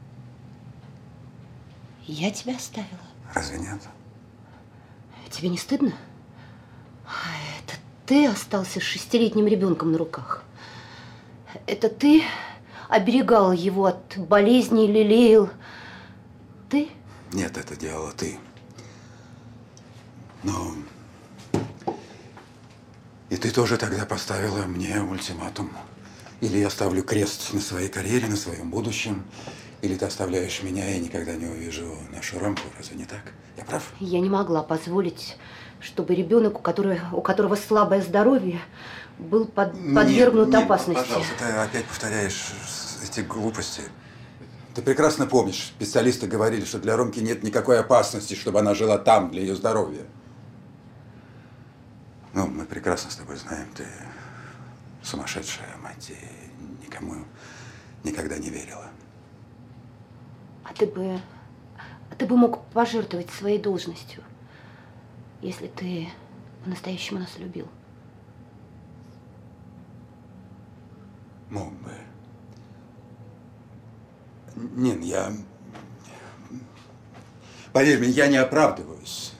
Я тебя оставила. Разве нет? Тебе не стыдно? Это ты остался с шестилетним ребенком на руках. Это ты оберегал его от болезней, лелеял. Ты? Нет, это делала ты. Но и ты тоже тогда поставила мне ультиматум. Или я ставлю крест на своей карьере, на своем будущем, или ты оставляешь меня, и я никогда не увижу нашу рамку. Разве не так? Я прав? Я не могла позволить, чтобы ребенок, у которого, у которого слабое здоровье, был под, подвергнут нет, опасности. Пожалуйста, ты опять повторяешь эти глупости. Ты прекрасно помнишь, специалисты говорили, что для Ромки нет никакой опасности, чтобы она жила там, для ее здоровья. Ну, мы прекрасно с тобой знаем, ты сумасшедшая мать и никому никогда не верила. А ты бы, а ты бы мог пожертвовать своей должностью, если ты по-настоящему нас любил. Мог бы. Нин, я... Поверь мне, я не оправдываюсь.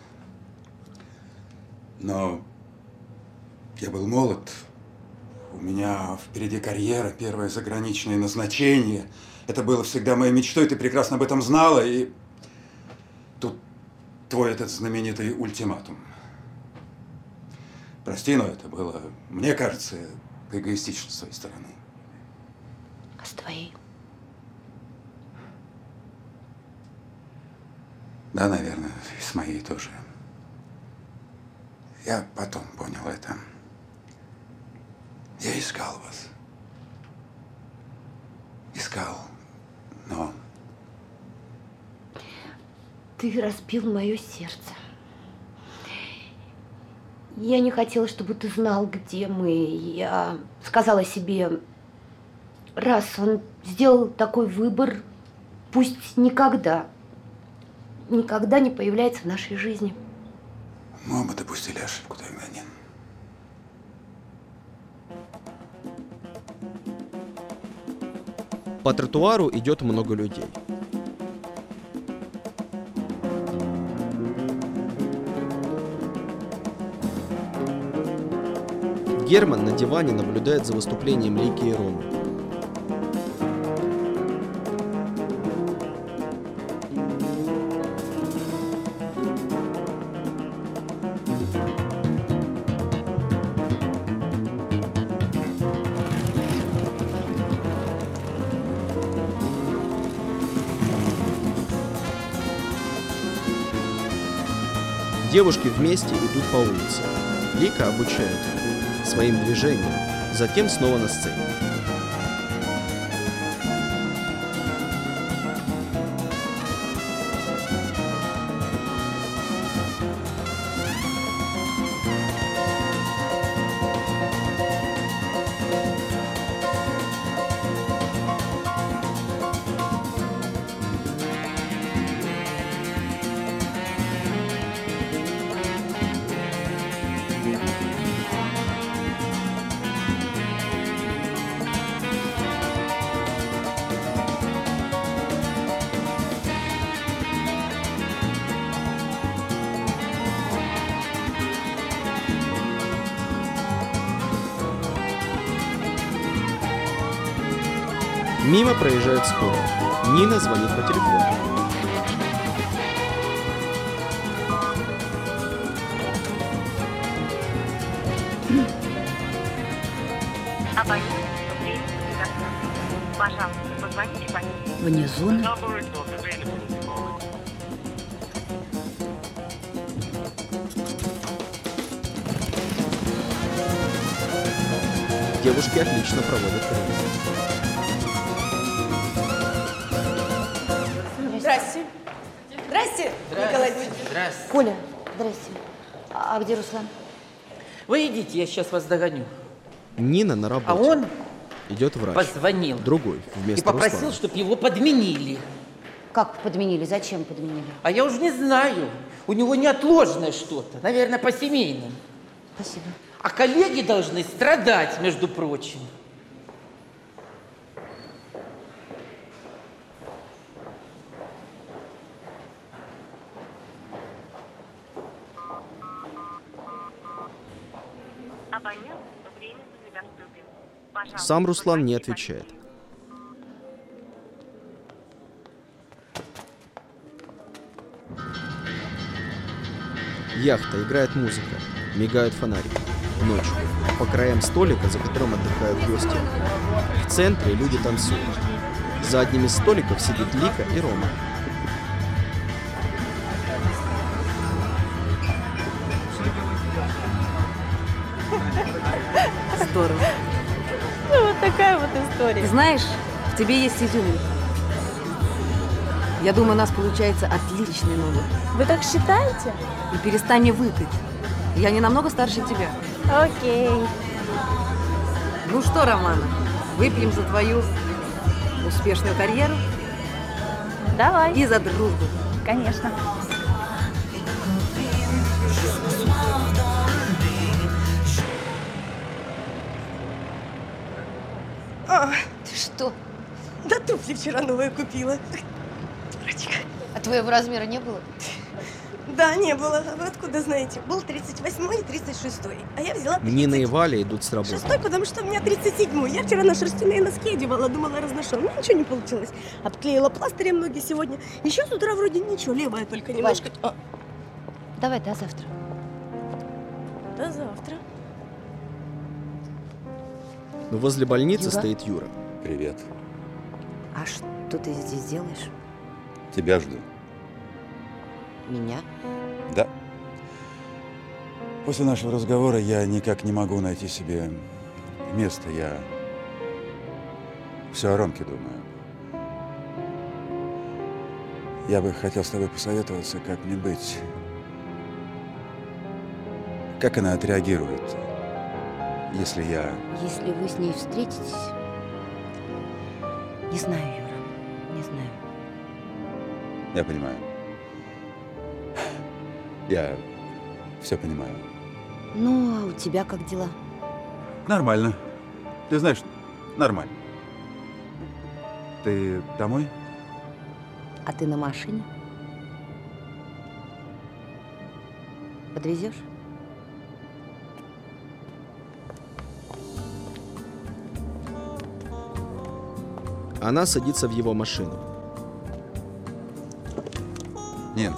Но я был молод. У меня впереди карьера, первое заграничное назначение. Это было всегда моей мечтой, ты прекрасно об этом знала. И тут твой этот знаменитый ультиматум. Прости, но это было, мне кажется, эгоистично с твоей стороны. А с твоей? Да, наверное, и с моей тоже. Я потом понял это. Я искал вас. Искал, но... Ты разбил мое сердце. Я не хотела, чтобы ты знал, где мы. Я сказала себе, раз он сделал такой выбор, пусть никогда, никогда не появляется в нашей жизни. Мы оба допустили ошибку тогда, Нин. По тротуару идет много людей. Герман на диване наблюдает за выступлением Лики и Ромы. Девушки вместе идут по улице. Лика обучает их своим движением, затем снова на сцене. Мимо проезжает скорая. Нина звонит по телефону. Абонент время недоступен. Пожалуйста, позвоните по ней. Вне зоны? Девушки отлично проводят время. Здрасте. Здрасте, Николай Дмитриевич. Здравствуйте. Коля, здрасте. А, а где Руслан? Вы идите, я сейчас вас догоню. Нина на работе. А он Идет врач. позвонил. Другой, вместо И попросил, Руслана. чтобы его подменили. Как подменили? Зачем подменили? А я уже не знаю. У него неотложное что-то. Наверное, по семейным. Спасибо. А коллеги должны страдать, между прочим. Абонент временно недоступен. Пожалуйста, Сам Руслан не позвоните по ней. отвечает. Яхта, играет музыка, мигают фонарики. Ночью, а по краям столика, за которым отдыхают гости. В центре люди танцуют. За одним из столиков сидит Лика и Рома. Здорово. Ну, вот такая вот история. Ты знаешь, в тебе есть изюминка. Я думаю, у нас получается отличный номер. Вы так считаете? И перестань мне выкать. Я не намного старше тебя. Окей. Ну что, Романа, выпьем за твою успешную карьеру? Давай. И за дружбу. Конечно. А, Ты что? да туфли вчера новые купила. А твоего размера не было? Да, не было. А вы откуда знаете? Был тридцать восьмой и тридцать шестой. А я взяла Нина и Валя идут с работы. шестой, потому что у меня тридцать седьмой. Я вчера на шерстяные носки одевала, думала, разношу. Но ничего не получилось. Обклеила пластырем ноги сегодня. Еще с утра вроде ничего, левая только немножко. А, Давай до завтра. до завтра. Но возле больницы Юра? стоит Юра. Привет. А что ты здесь делаешь? Тебя жду. Меня? Да. После нашего разговора я никак не могу найти себе места. Я все о Ромке думаю. Я бы хотел с тобой посоветоваться, как мне быть. Как она отреагирует, если я... Если вы с ней встретитесь... Не знаю, Юра, не знаю. Я понимаю. Я все понимаю. Ну, а у тебя как дела? Нормально. Ты знаешь, нормально. Ты домой? А ты на машине? Подвезешь? Она садится в его машину. Нин,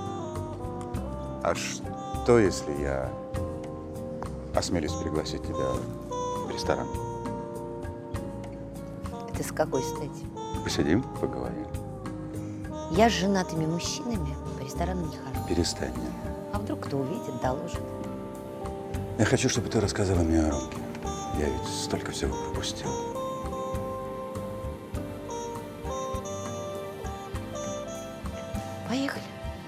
а что, если я осмелюсь пригласить тебя в ресторан? Это с какой стати? Посидим, поговорим. Я с женатыми мужчинами по ресторанам не хожу. Перестань, Нин. А вдруг кто увидит, доложит? Я хочу, чтобы ты рассказала мне о Ромке. Я ведь столько всего пропустил. Поехали.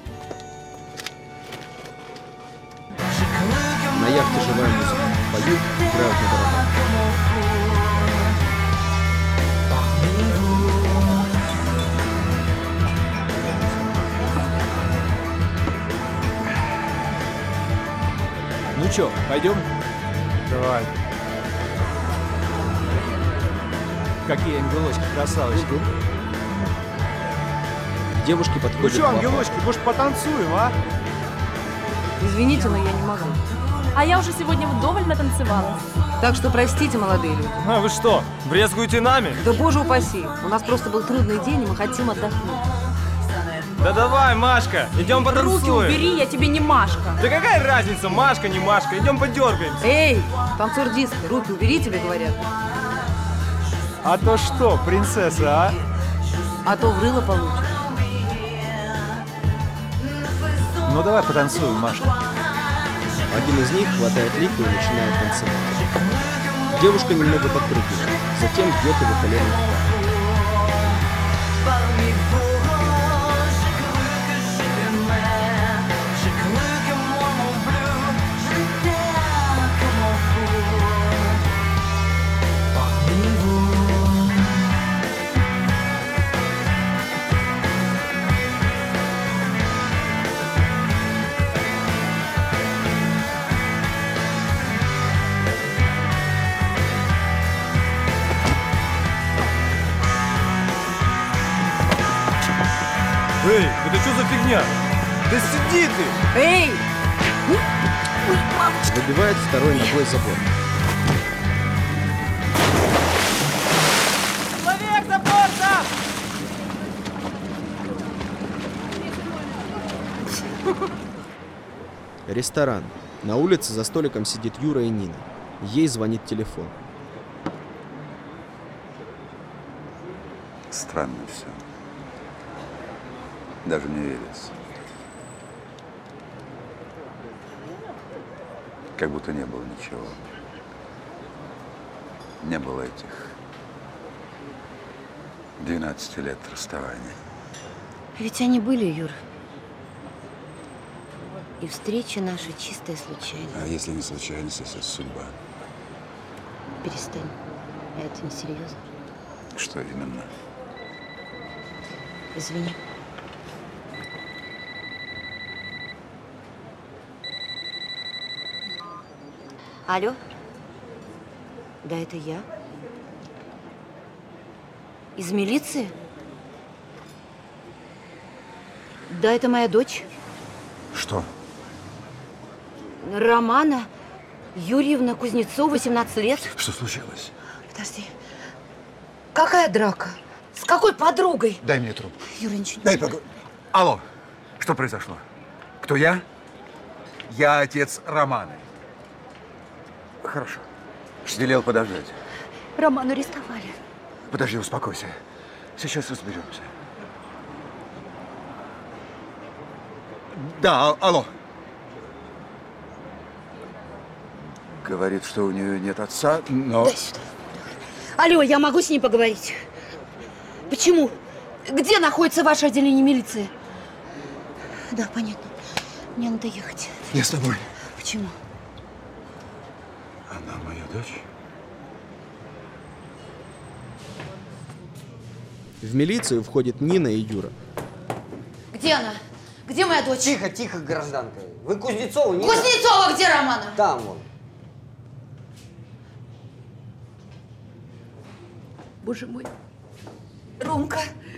На яхте живая музыка. Поют, играют на барабанах. Ну чё, пойдем? Давай. Какие ангелочки, красавочки. Девушки Ну подходят чё, к лапам. ангелочки, может потанцуем, а? Извините, но я не могу. А я уже сегодня вдоволь натанцевалась. Так что простите, молодые люди. А вы что, брезгуете нами? Да боже упаси. У нас просто был трудный день, и мы хотим отдохнуть. Да давай, Машка, идем потанцуем. Руки убери, я тебе не Машка. Да какая разница, Машка, не Машка, идем подергаемся. Эй, танцор диска, руки убери, тебе говорят. А то что, принцесса, а? А то в рыло получишь. Ну давай потанцуем, Машка. Один из них хватает Лику и начинает танцевать. Девушка немного подпрыгивает, затем бьет его коленом в пах. Эй, это что за фигня? Да сиди ты! Эй! Выбивает второй ногой забор. Человек за бортом! Ресторан. На улице за столиком сидит Юра и Нина. Ей звонит телефон. Странно все. Даже не верится. Как будто не было ничего. Не было этих двенадцати лет расставания. Ведь они были, Юр. И встреча наша чистая случайность. А если не случайность, если судьба? Перестань. Это несерьезно. Что именно? Извини. Алло? Да, это я. Из милиции? Да, это моя дочь. Что? Романа Юрьевна Кузнецова, восемнадцать лет. Что случилось? Подожди. Какая драка? С какой подругой? Дай мне трубку. Юра, ничего не Дай понимаю. поговорить. Алло, что произошло? Кто я? Я отец Романы. Хорошо. Велел подождать. Роману арестовали. Подожди, успокойся. Сейчас разберемся. Да, а- алло. Говорит, что у нее нет отца, но... Дай сюда. Алло, я могу с ней поговорить? Почему? Где находится ваше отделение милиции? Да, понятно. Мне надо ехать. Я с тобой. Почему? Она моя дочь. В милицию входит Нина и Юра. Где она? Где моя дочь? Тихо, тихо, гражданка. Вы Кузнецова не... Кузнецова, где Романа? Там вон. Боже мой. Ромка.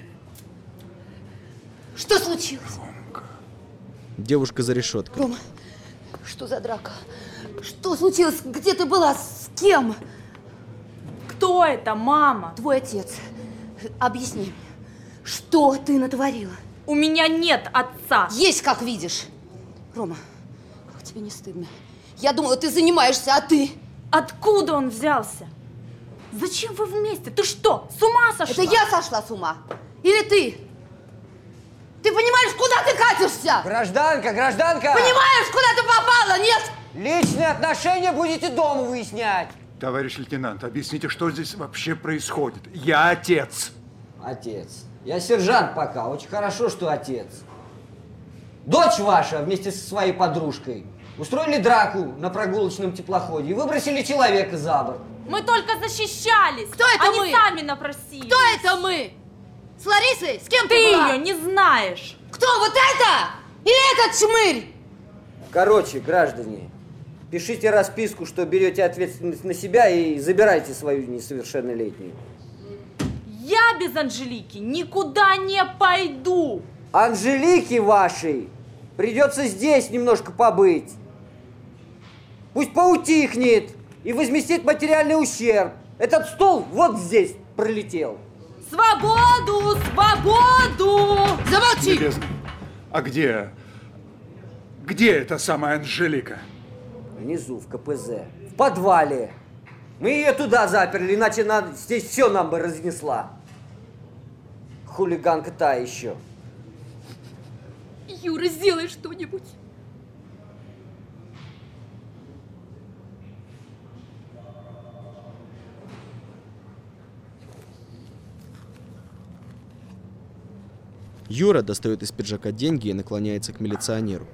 Что случилось? Девушка за решеткой. Рома, что за драка? Что случилось? Где ты была? С кем? Кто это, мама? Твой отец. Объясни мне, что ты натворила? У меня нет отца. Есть, как видишь. Рома, как тебе не стыдно? Я думала, ты занимаешься, а ты? Откуда он взялся? Зачем вы вместе? Ты что, с ума сошла? Это я сошла с ума? Или ты? Ты понимаешь, куда ты катишься? Гражданка, гражданка! Понимаешь, куда ты попала, нет? Личные отношения будете дома выяснять. Товарищ лейтенант, объясните, что здесь вообще происходит? Я отец. Отец. Я сержант пока. Очень хорошо, что отец. Дочь ваша вместе со своей подружкой устроили драку на прогулочном теплоходе и выбросили человека за борт. Мы только защищались. Кто это Они мы? сами напросились. Кто это мы? С Ларисой? С кем ты, Ты была? ее не знаешь. Кто, вот это? Или этот шмырь? Короче, граждане, пишите расписку, что берете ответственность на себя и забирайте свою несовершеннолетнюю. Я без Анжелики никуда не пойду. Анжелики вашей Придется здесь немножко побыть. Пусть поутихнет и возместит материальный ущерб. Этот стол вот здесь пролетел. Свободу! Свободу! Замолчи! Любезный, а где... Где эта самая Анжелика? Внизу, в ка пэ зэ. В подвале. Мы ее туда заперли, иначе она здесь все нам бы разнесла. Хулиганка та еще. Юра, сделай что-нибудь. Юра достает из пиджака деньги и наклоняется к милиционеру.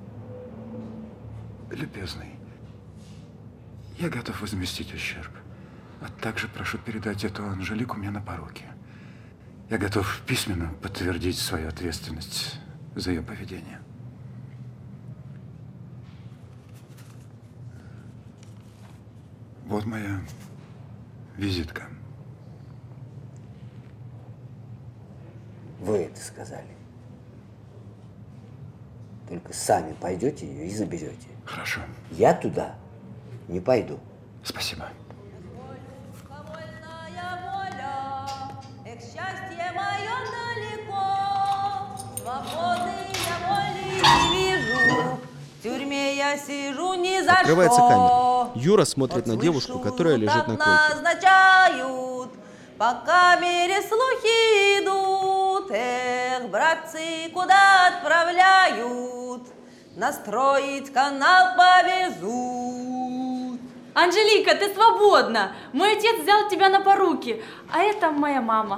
Любезный, я готов возместить ущерб. А также прошу передать эту Анжелику мне на поруки. Я готов письменно подтвердить свою ответственность за ее поведение. Вот моя визитка. Вы это сказали. Только сами пойдете ее и заберете. Хорошо. Я туда не пойду. Спасибо. Счастье мое далеко, свободы я воли не вижу, в тюрьме я сижу ни за Открывается что. камера. Юра смотрит на девушку, которая лежит на койке. Назначают, по камере слухи идут, эх, братцы, куда отправляют, настроить канал повезут. Анжелика, ты свободна! Мой отец взял тебя на поруки, а это моя мама.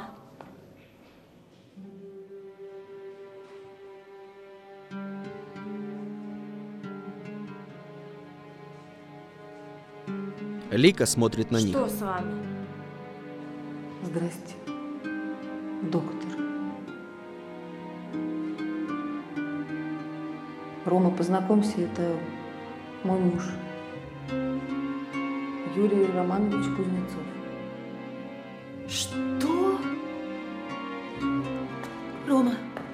Лика смотрит на них. Что с вами? Здрасте, доктор. Рома, познакомься, это мой муж. Юрий Романович Кузнецов. Что? Рома.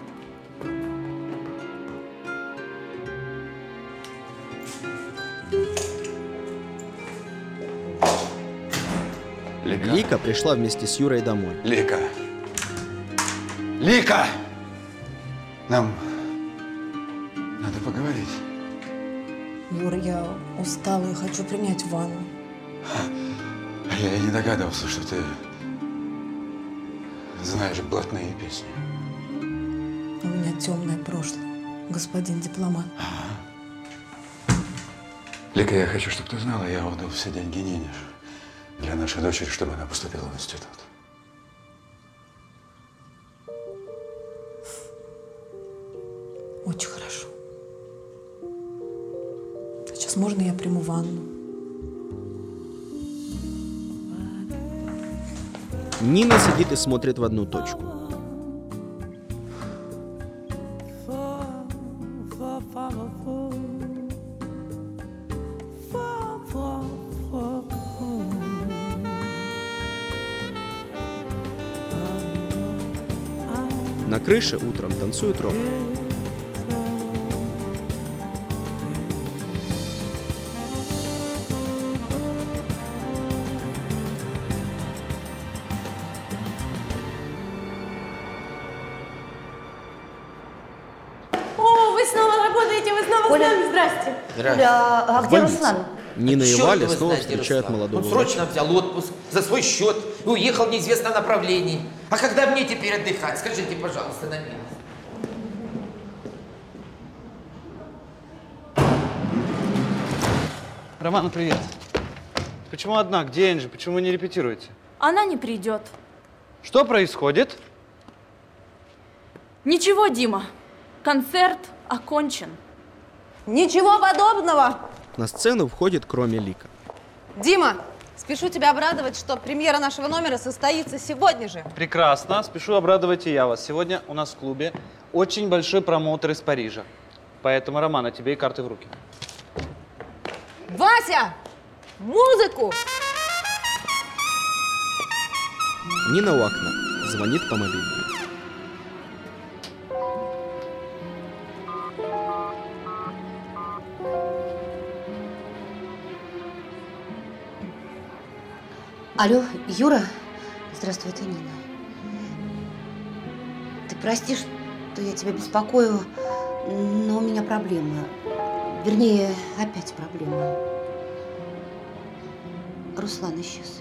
Лика. Лика пришла вместе с Юрой домой. Лика. Лика! Нам надо поговорить. Юра, я устала и хочу принять ванну. А я и не догадывался, что ты знаешь блатные песни. У меня темное прошлое, господин дипломат. Лика, я хочу, чтобы ты знала, я отдал все деньги Нине для нашей дочери, чтобы она поступила в институт. Очень хорошо. Сейчас можно я приму ванну? Нина сидит и смотрит в одну точку. На крыше утром танцует Рома. О, вы снова работаете, вы снова Коля. с нами, здрасте. Здрасте. А, а В где больнице. Руслан? Нина и Черт Валя его снова знает, где встречают Руслан. молодого Он врача. срочно взял отпуск за свой счет и уехал в неизвестном направлении. А когда мне теперь отдыхать? Скажите, пожалуйста, на милость. Роман, привет. Почему одна? Где Энджи? Почему вы не репетируете? Она не придет. Что происходит? Ничего, Дима. Концерт окончен. Ничего подобного. На сцену входит кроме Лика. Дима, спешу тебя обрадовать, что премьера нашего номера состоится сегодня же. Прекрасно. Спешу обрадовать и я вас. Сегодня у нас в клубе очень большой промоутер из Парижа. Поэтому, Роман, а тебе и карты в руки. Вася, музыку! Нина у окна. Звонит по мобильному. Алло, Юра? Здравствуй, это Нина. Ты прости, что я тебя беспокою, но у меня проблема. Вернее, опять проблема. Руслан исчез.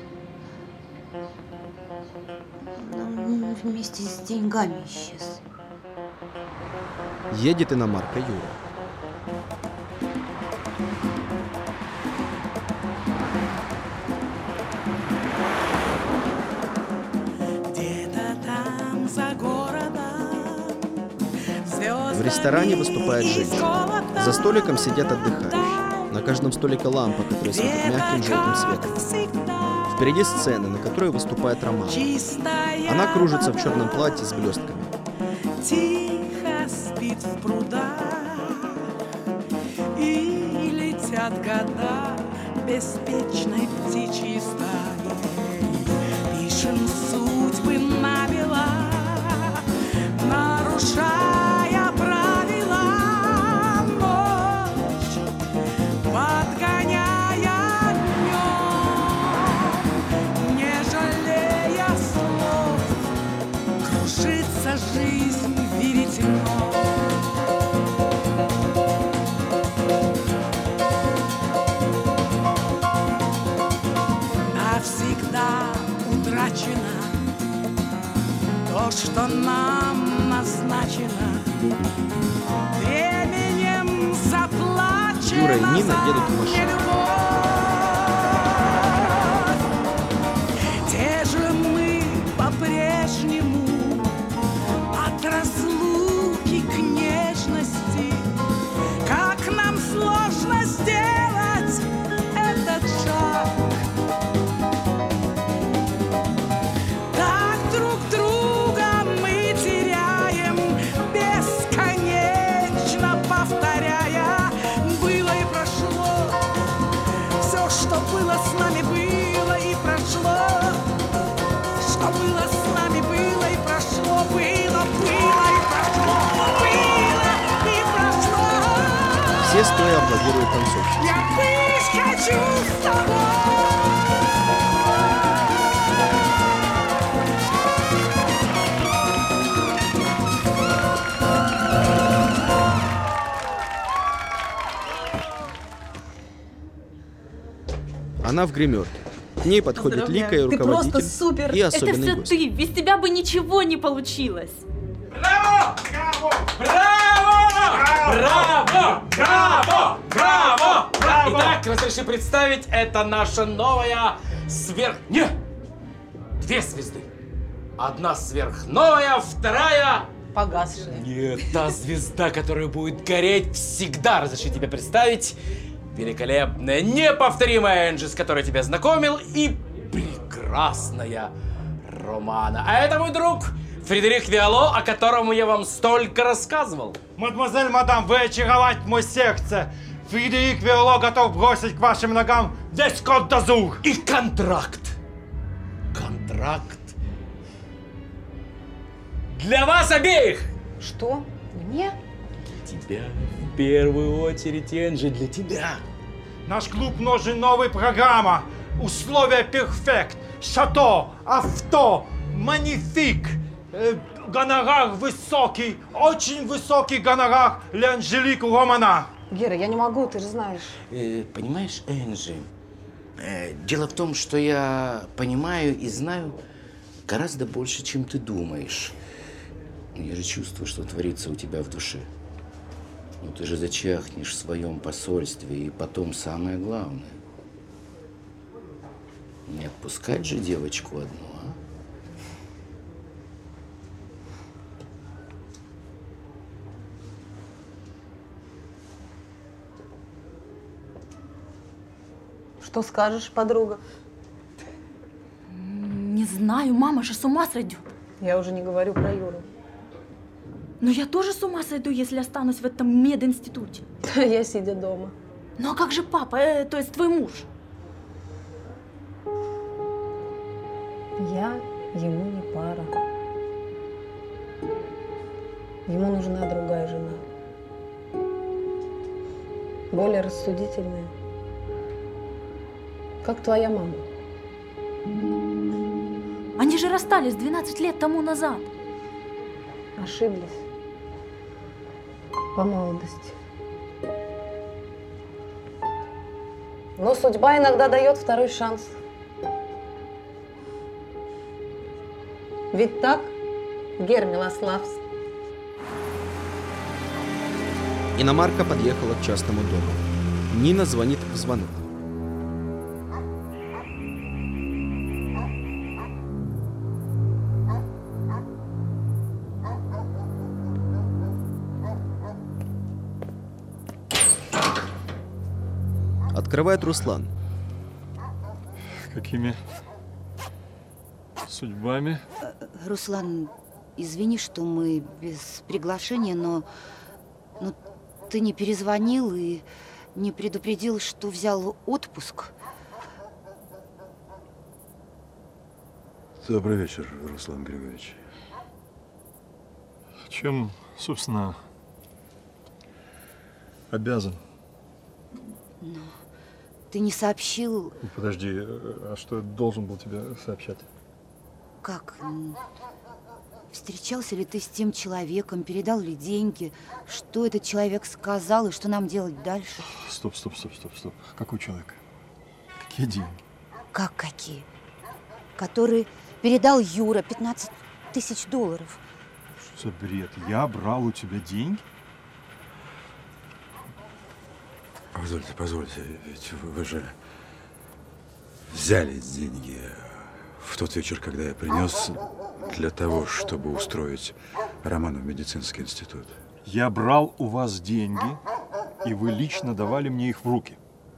Ну, вместе с деньгами исчез. Едет иномарка Юра. В ресторане выступает женщина. За столиком сидят отдыхающие. На каждом столике лампа, которая светит мягким желтым светом. Впереди сцена, на которой выступает Роман. Она кружится в черном платье с блестками. Тихо спит в прудах, и летят года беспечной птичьей стаей. Пишем судьбы набело, нарушая правила, ночь подгоняя днем, не жалея слов, кружится жизнь веретено. Навсегда утрачено то, что нам назначено, временем заплачено. Юра и Нина едут в машине. Те же мы по-прежнему, от разлуки к нежности. Как нам сложно сделать этот шаг. Так друг друга мы теряем, бесконечно повторяя. Было и прошло, все, что было с нами, было и прошло. Что было с нами, было и прошло, было, было и прошло, было и прошло. Все стоя аплодируют танцовщице. Я быть хочу с тобой. Она в гримерке. К ней подходит Лика и Ты руководитель, просто супер. и особенный Это гость. все ты. Без тебя бы ничего не получилось. Браво! Браво! Браво! Браво! Итак, разреши представить, это наша новая сверх... Нет! Две звезды. Одна сверхновая, вторая... Погасшая. Нет, та звезда, которая будет гореть всегда. Разреши тебе представить великолепная, неповторимая Энджи, с которой тебя знакомил, и прекрасная Романа. А это мой друг Фредерик Виало, о котором я вам столько рассказывал. Мадемуазель, мадам, вы очаровать мое сердце. Фредерик Виало готов бросить к вашим ногам весь Кот д'Азур. И контракт. Контракт для вас обеих. Что? Мне? Тебя в первую очередь, Энджи, для тебя. Наш клуб нужен новая программа. Условия перфект. Шато, авто, манифик. Э, гонорар высокий, очень высокий гонорар для Анжелики Романа. Гера, я не могу, ты же знаешь. Э, понимаешь, Энджи, э, дело в том, что я понимаю и знаю гораздо больше, чем ты думаешь. Я же чувствую, что творится у тебя в душе. Ну ты же зачахнешь в своем посольстве, и потом самое главное. Не отпускать же девочку одну, а? Что скажешь, подруга? Не знаю, мама же с ума сойдет. Я уже не говорю про Юру. Но я тоже с ума сойду, если останусь в этом мединституте. Я сидя дома. Ну а как же папа, э, то есть твой муж? Я ему не пара. Ему нужна другая жена. Более рассудительная. Как твоя мама. Они же расстались двенадцать лет тому назад. Ошиблись. По молодости. Но судьба иногда дает второй шанс. Ведь так, Гер Милославс? Иномарка подъехала к частному дому. Нина звонит в звонок. Открывает Руслан. Какими судьбами? Руслан, извини, что мы без приглашения, но, но ты не перезвонил и не предупредил, что взял отпуск. Добрый вечер, Руслан Григорьевич. Чем, собственно, обязан? Но ты не сообщил... Подожди, а что я должен был тебе сообщать? Как? Встречался ли ты с тем человеком, передал ли деньги? Что этот человек сказал и что нам делать дальше? Стоп, стоп, стоп, стоп, стоп. Какой человек? Какие деньги? Как какие? Который передал Юра пятнадцать тысяч долларов. Что за бред? Я брал у тебя деньги? Позвольте, позвольте, ведь вы, вы же взяли деньги в тот вечер, когда я принес для того, чтобы устроить Романа в медицинский институт. Я брал у вас деньги, и вы лично давали мне их в руки.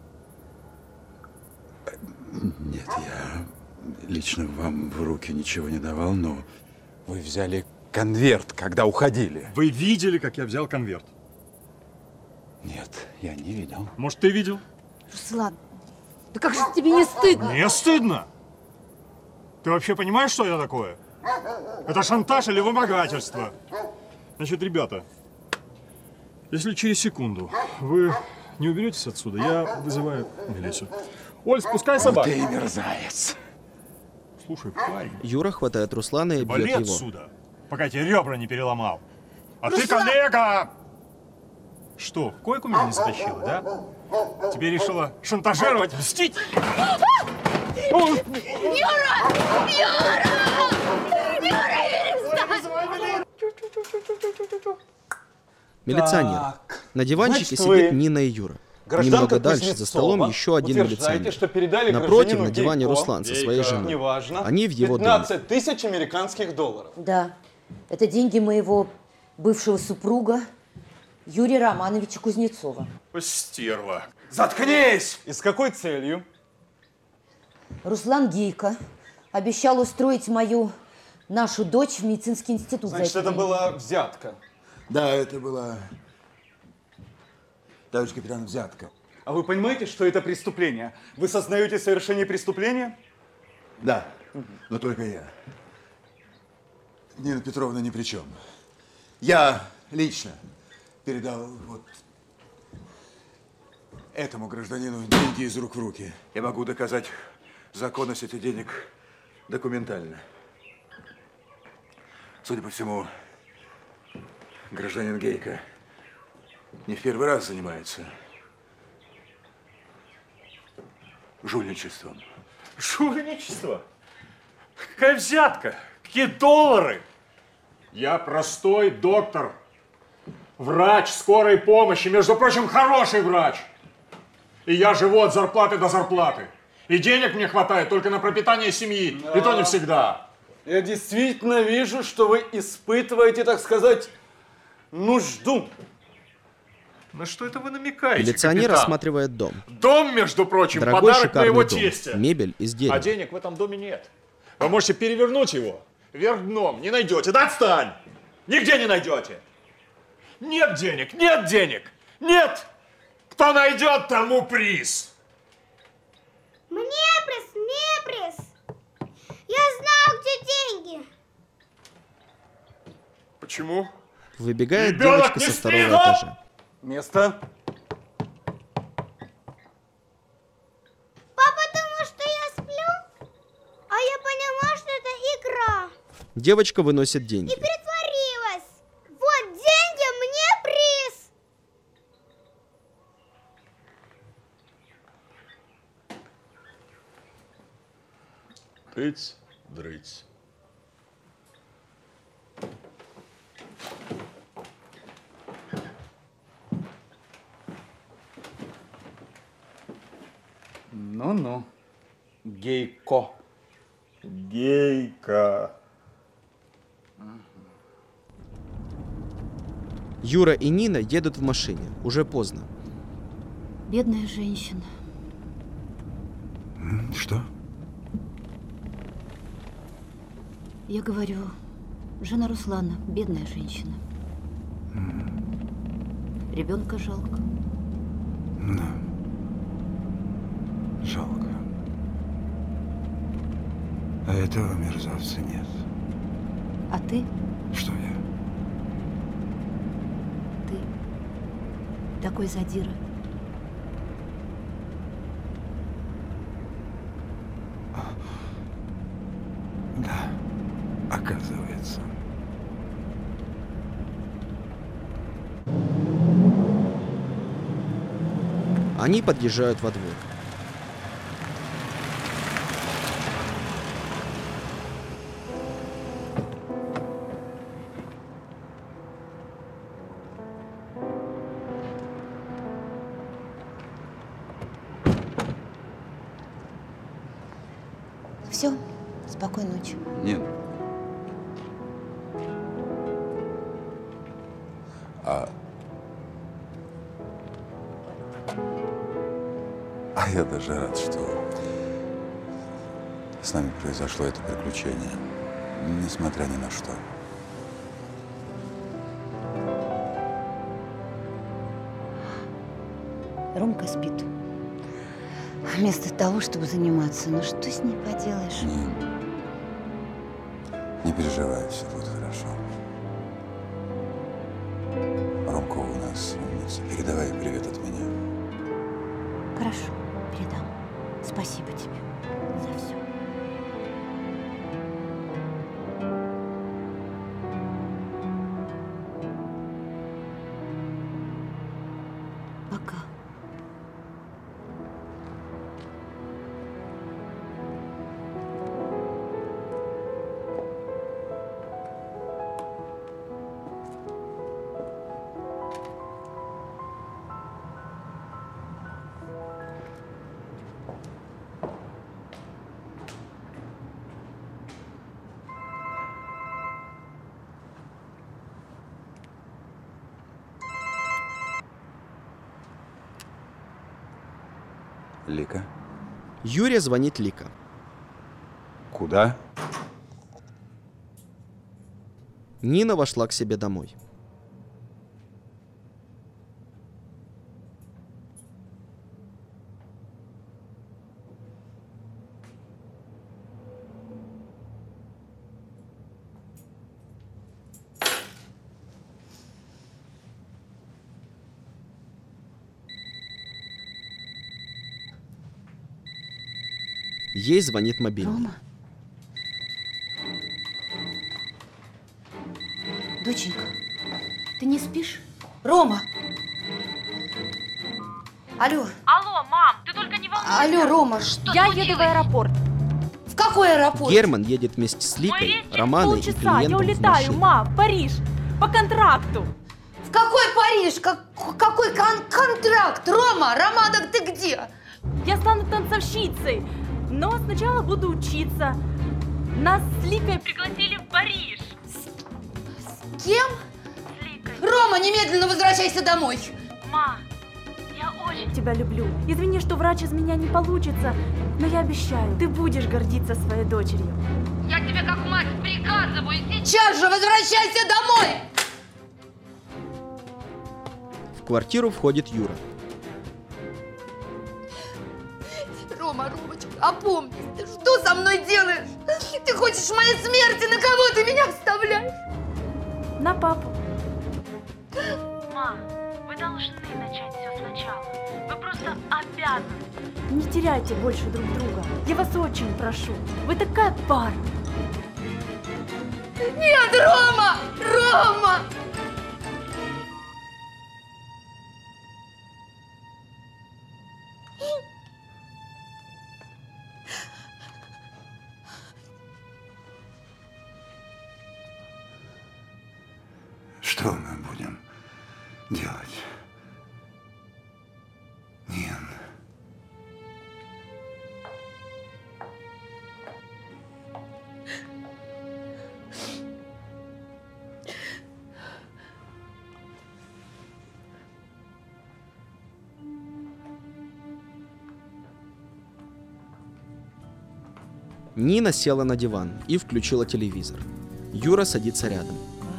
Нет, я лично вам в руки ничего не давал, но вы взяли конверт, когда уходили. Вы видели, как я взял конверт? Нет, я не видел. Может, ты видел? Руслан, да как же тебе не стыдно? Не стыдно? Ты вообще понимаешь, что это такое? Это шантаж или вымогательство? Значит, ребята, если через секунду вы не уберетесь отсюда, я вызываю милицию. Оль, спускай собак. Ты мерзавец. Слушай, парень. Юра хватает Руслана и бьет Вали его. отсюда, пока тебе ребра не переломал. А Руслан! ты, коллега! Что, в койку меня не затащила, да? Тебе решила шантажировать, мстить? Юра! Юра! Юра, перестань! Милиционер. Так, На диванчике значит, сидит вы, Нина и Юра. гражданка Немного дальше за Кузнецова, столом еще один утверждаете, милиционер. что передали Напротив гражданину на диване Гейко, Руслан со своей Гейко, женой. неважно, Они в его доме. пятнадцать тысяч американских долларов. Да, это деньги моего бывшего супруга Юрия Романовича Кузнецова. Стерва. Заткнись! И с какой целью? Руслан Гейко обещал устроить мою, нашу дочь в медицинский институт. Значит, за это деньги. была взятка. Да, это была, товарищ капитан, взятка. А вы понимаете, что это преступление? Вы сознаете совершение преступления? Да, но только я. Нина Петровна ни при чем. Я лично передал вот этому гражданину деньги из рук в руки. Я могу доказать законность этих денег документально. Судя по всему, гражданин Гейко не в первый раз занимается жульничеством. Жульничество? Какая взятка? Какие доллары? Я простой доктор. Врач скорой помощи. Между прочим, хороший врач. И я живу от зарплаты до зарплаты. И денег мне хватает только на пропитание семьи. Да. И то не всегда. Я действительно вижу, что вы испытываете, так сказать, нужду. На что это вы намекаете, Милиционер капитан? осматривает дом. Дом, между прочим, Дорогой подарок шикарный моего дом. тестя. Мебель из дерева. А денег в этом доме нет. Вы можете перевернуть его вверх дном. Не найдете. Да отстань! Нигде не найдете. Нет денег, нет денег, нет! Кто найдет, тому приз. Мне приз, мне приз! Я знал, где деньги! Почему? Выбегает Ребенок, девочка не со второго спи, да? этажа. Место. Папа думал, что я сплю? Девочка выносит деньги. И притворилась! Вот деньги, мне приз! Тыц, дрыц. Ну-ну, гейко. Гейка. Юра и Нина едут в машине. Уже поздно. Бедная женщина. Что? Я говорю, жена Руслана, бедная женщина. Ребенка жалко. Да. Жалко. А этого мерзавца нет. А ты? Что я? Ты такой задира. Да, оказывается. Они подъезжают во двор. Все, спокойной ночи. Нет. А... А я даже рад, что с нами произошло это приключение, несмотря ни на что. Ромка спит. Вместо того, чтобы заниматься, ну что с ней поделаешь? Не, не переживай, все будет хорошо. Ромка у нас умница. Передавай привет от меня. Хорошо, передам. Спасибо тебе за все. Пока. Лика? Юрия звонит Лика. Куда? Нина вошла к себе домой. Ей звонит мобильный. Рома? Доченька, ты не спишь? Рома! Алло. Алло, мам, ты только не волнуйся. Алло, Рома, что Я случилось? еду в аэропорт. В какой аэропорт? Герман едет вместе с Ликой, Романой и Полчаса, клиентом я в улетаю, машине. мам, в Париж. По контракту. В какой Париж? Как, какой кон- контракт? Рома, Романа, ты где? Я стану танцовщицей, но сначала буду учиться. Нас с Ликой пригласили в Париж. С кем? Рома, немедленно возвращайся домой. Ма, я очень тебя люблю. Извини, что врач из меня не получится, но я обещаю, ты будешь гордиться своей дочерью. Я тебе как мать приказываю, сейчас же возвращайся домой! В квартиру входит Юра. Рома, Ромочка, опомнись, ты что со мной делаешь? Ты хочешь моей смерти, на кого ты меня вставляешь? На папу. Ма, вы должны начать все сначала. Вы просто обязаны. Не теряйте больше друг друга. Я вас очень прошу. Вы такая пара. Нет, Рома! Рома! Что мы будем делать? Нин. Нина села на диван и включила телевизор. Юра садится рядом.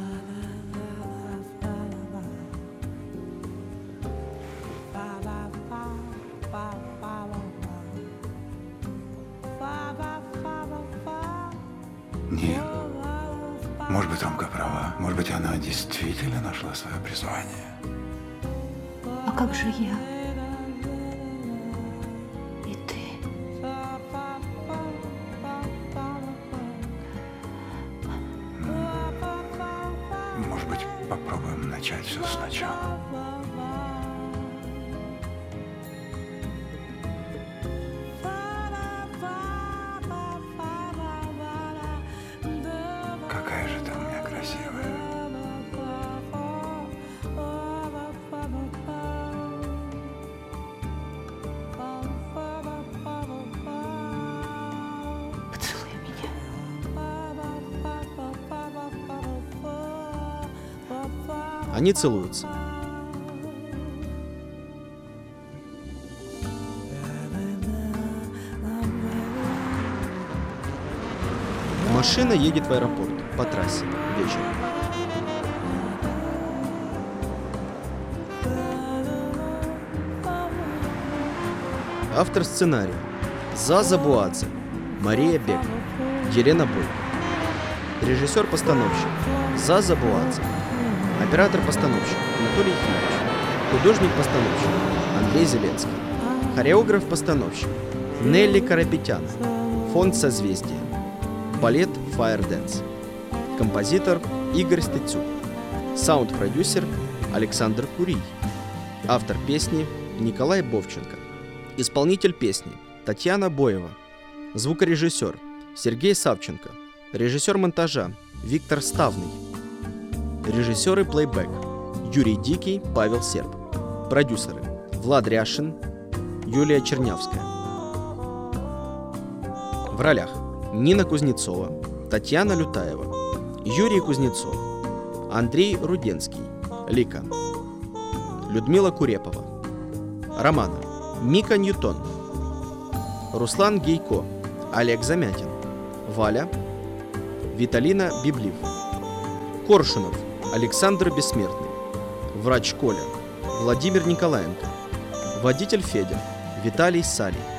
Нин, может быть, Ромка права. Может быть, она действительно нашла свое призвание. А как же я? И ты? Может быть, попробуем начать все сначала. Какая же ты у меня красивая. Поцелуй меня. Они целуются. Машина едет в аэропорт по трассе вечером. Автор сценария Заза Буадзе, Мария Бек, Елена Бойко. Режиссер-постановщик Заза Буадзе. Оператор-постановщик Анатолий Ефимович. Художник-постановщик Андрей Зеленский. Хореограф-постановщик Нелли Карапетян. Фонд «Созвездие». Балет Fire Dance. Композитор Игорь Стецюк. Саунд-продюсер Александр Курий. Автор песни Николай Бовченко. Исполнитель песни Татьяна Боева. Звукорежиссер Сергей Савченко. Режиссер монтажа Виктор Ставный. Режиссеры плейбэк Юрий Дикий, Павел Серб. Продюсеры Влад Ряшин, Юлия Чернявская. В ролях Нина Кузнецова, Татьяна Лютаева, Юрий Кузнецов, Андрей Руденский, Лика, Людмила Курепова, Романа, Мика Ньютон, Руслан Гейко, Олег Замятин, Валя, Виталина Библив, Коршунов, Александр Бессмертный, врач Коля, Владимир Николаенко, водитель Федя, Виталий Салий.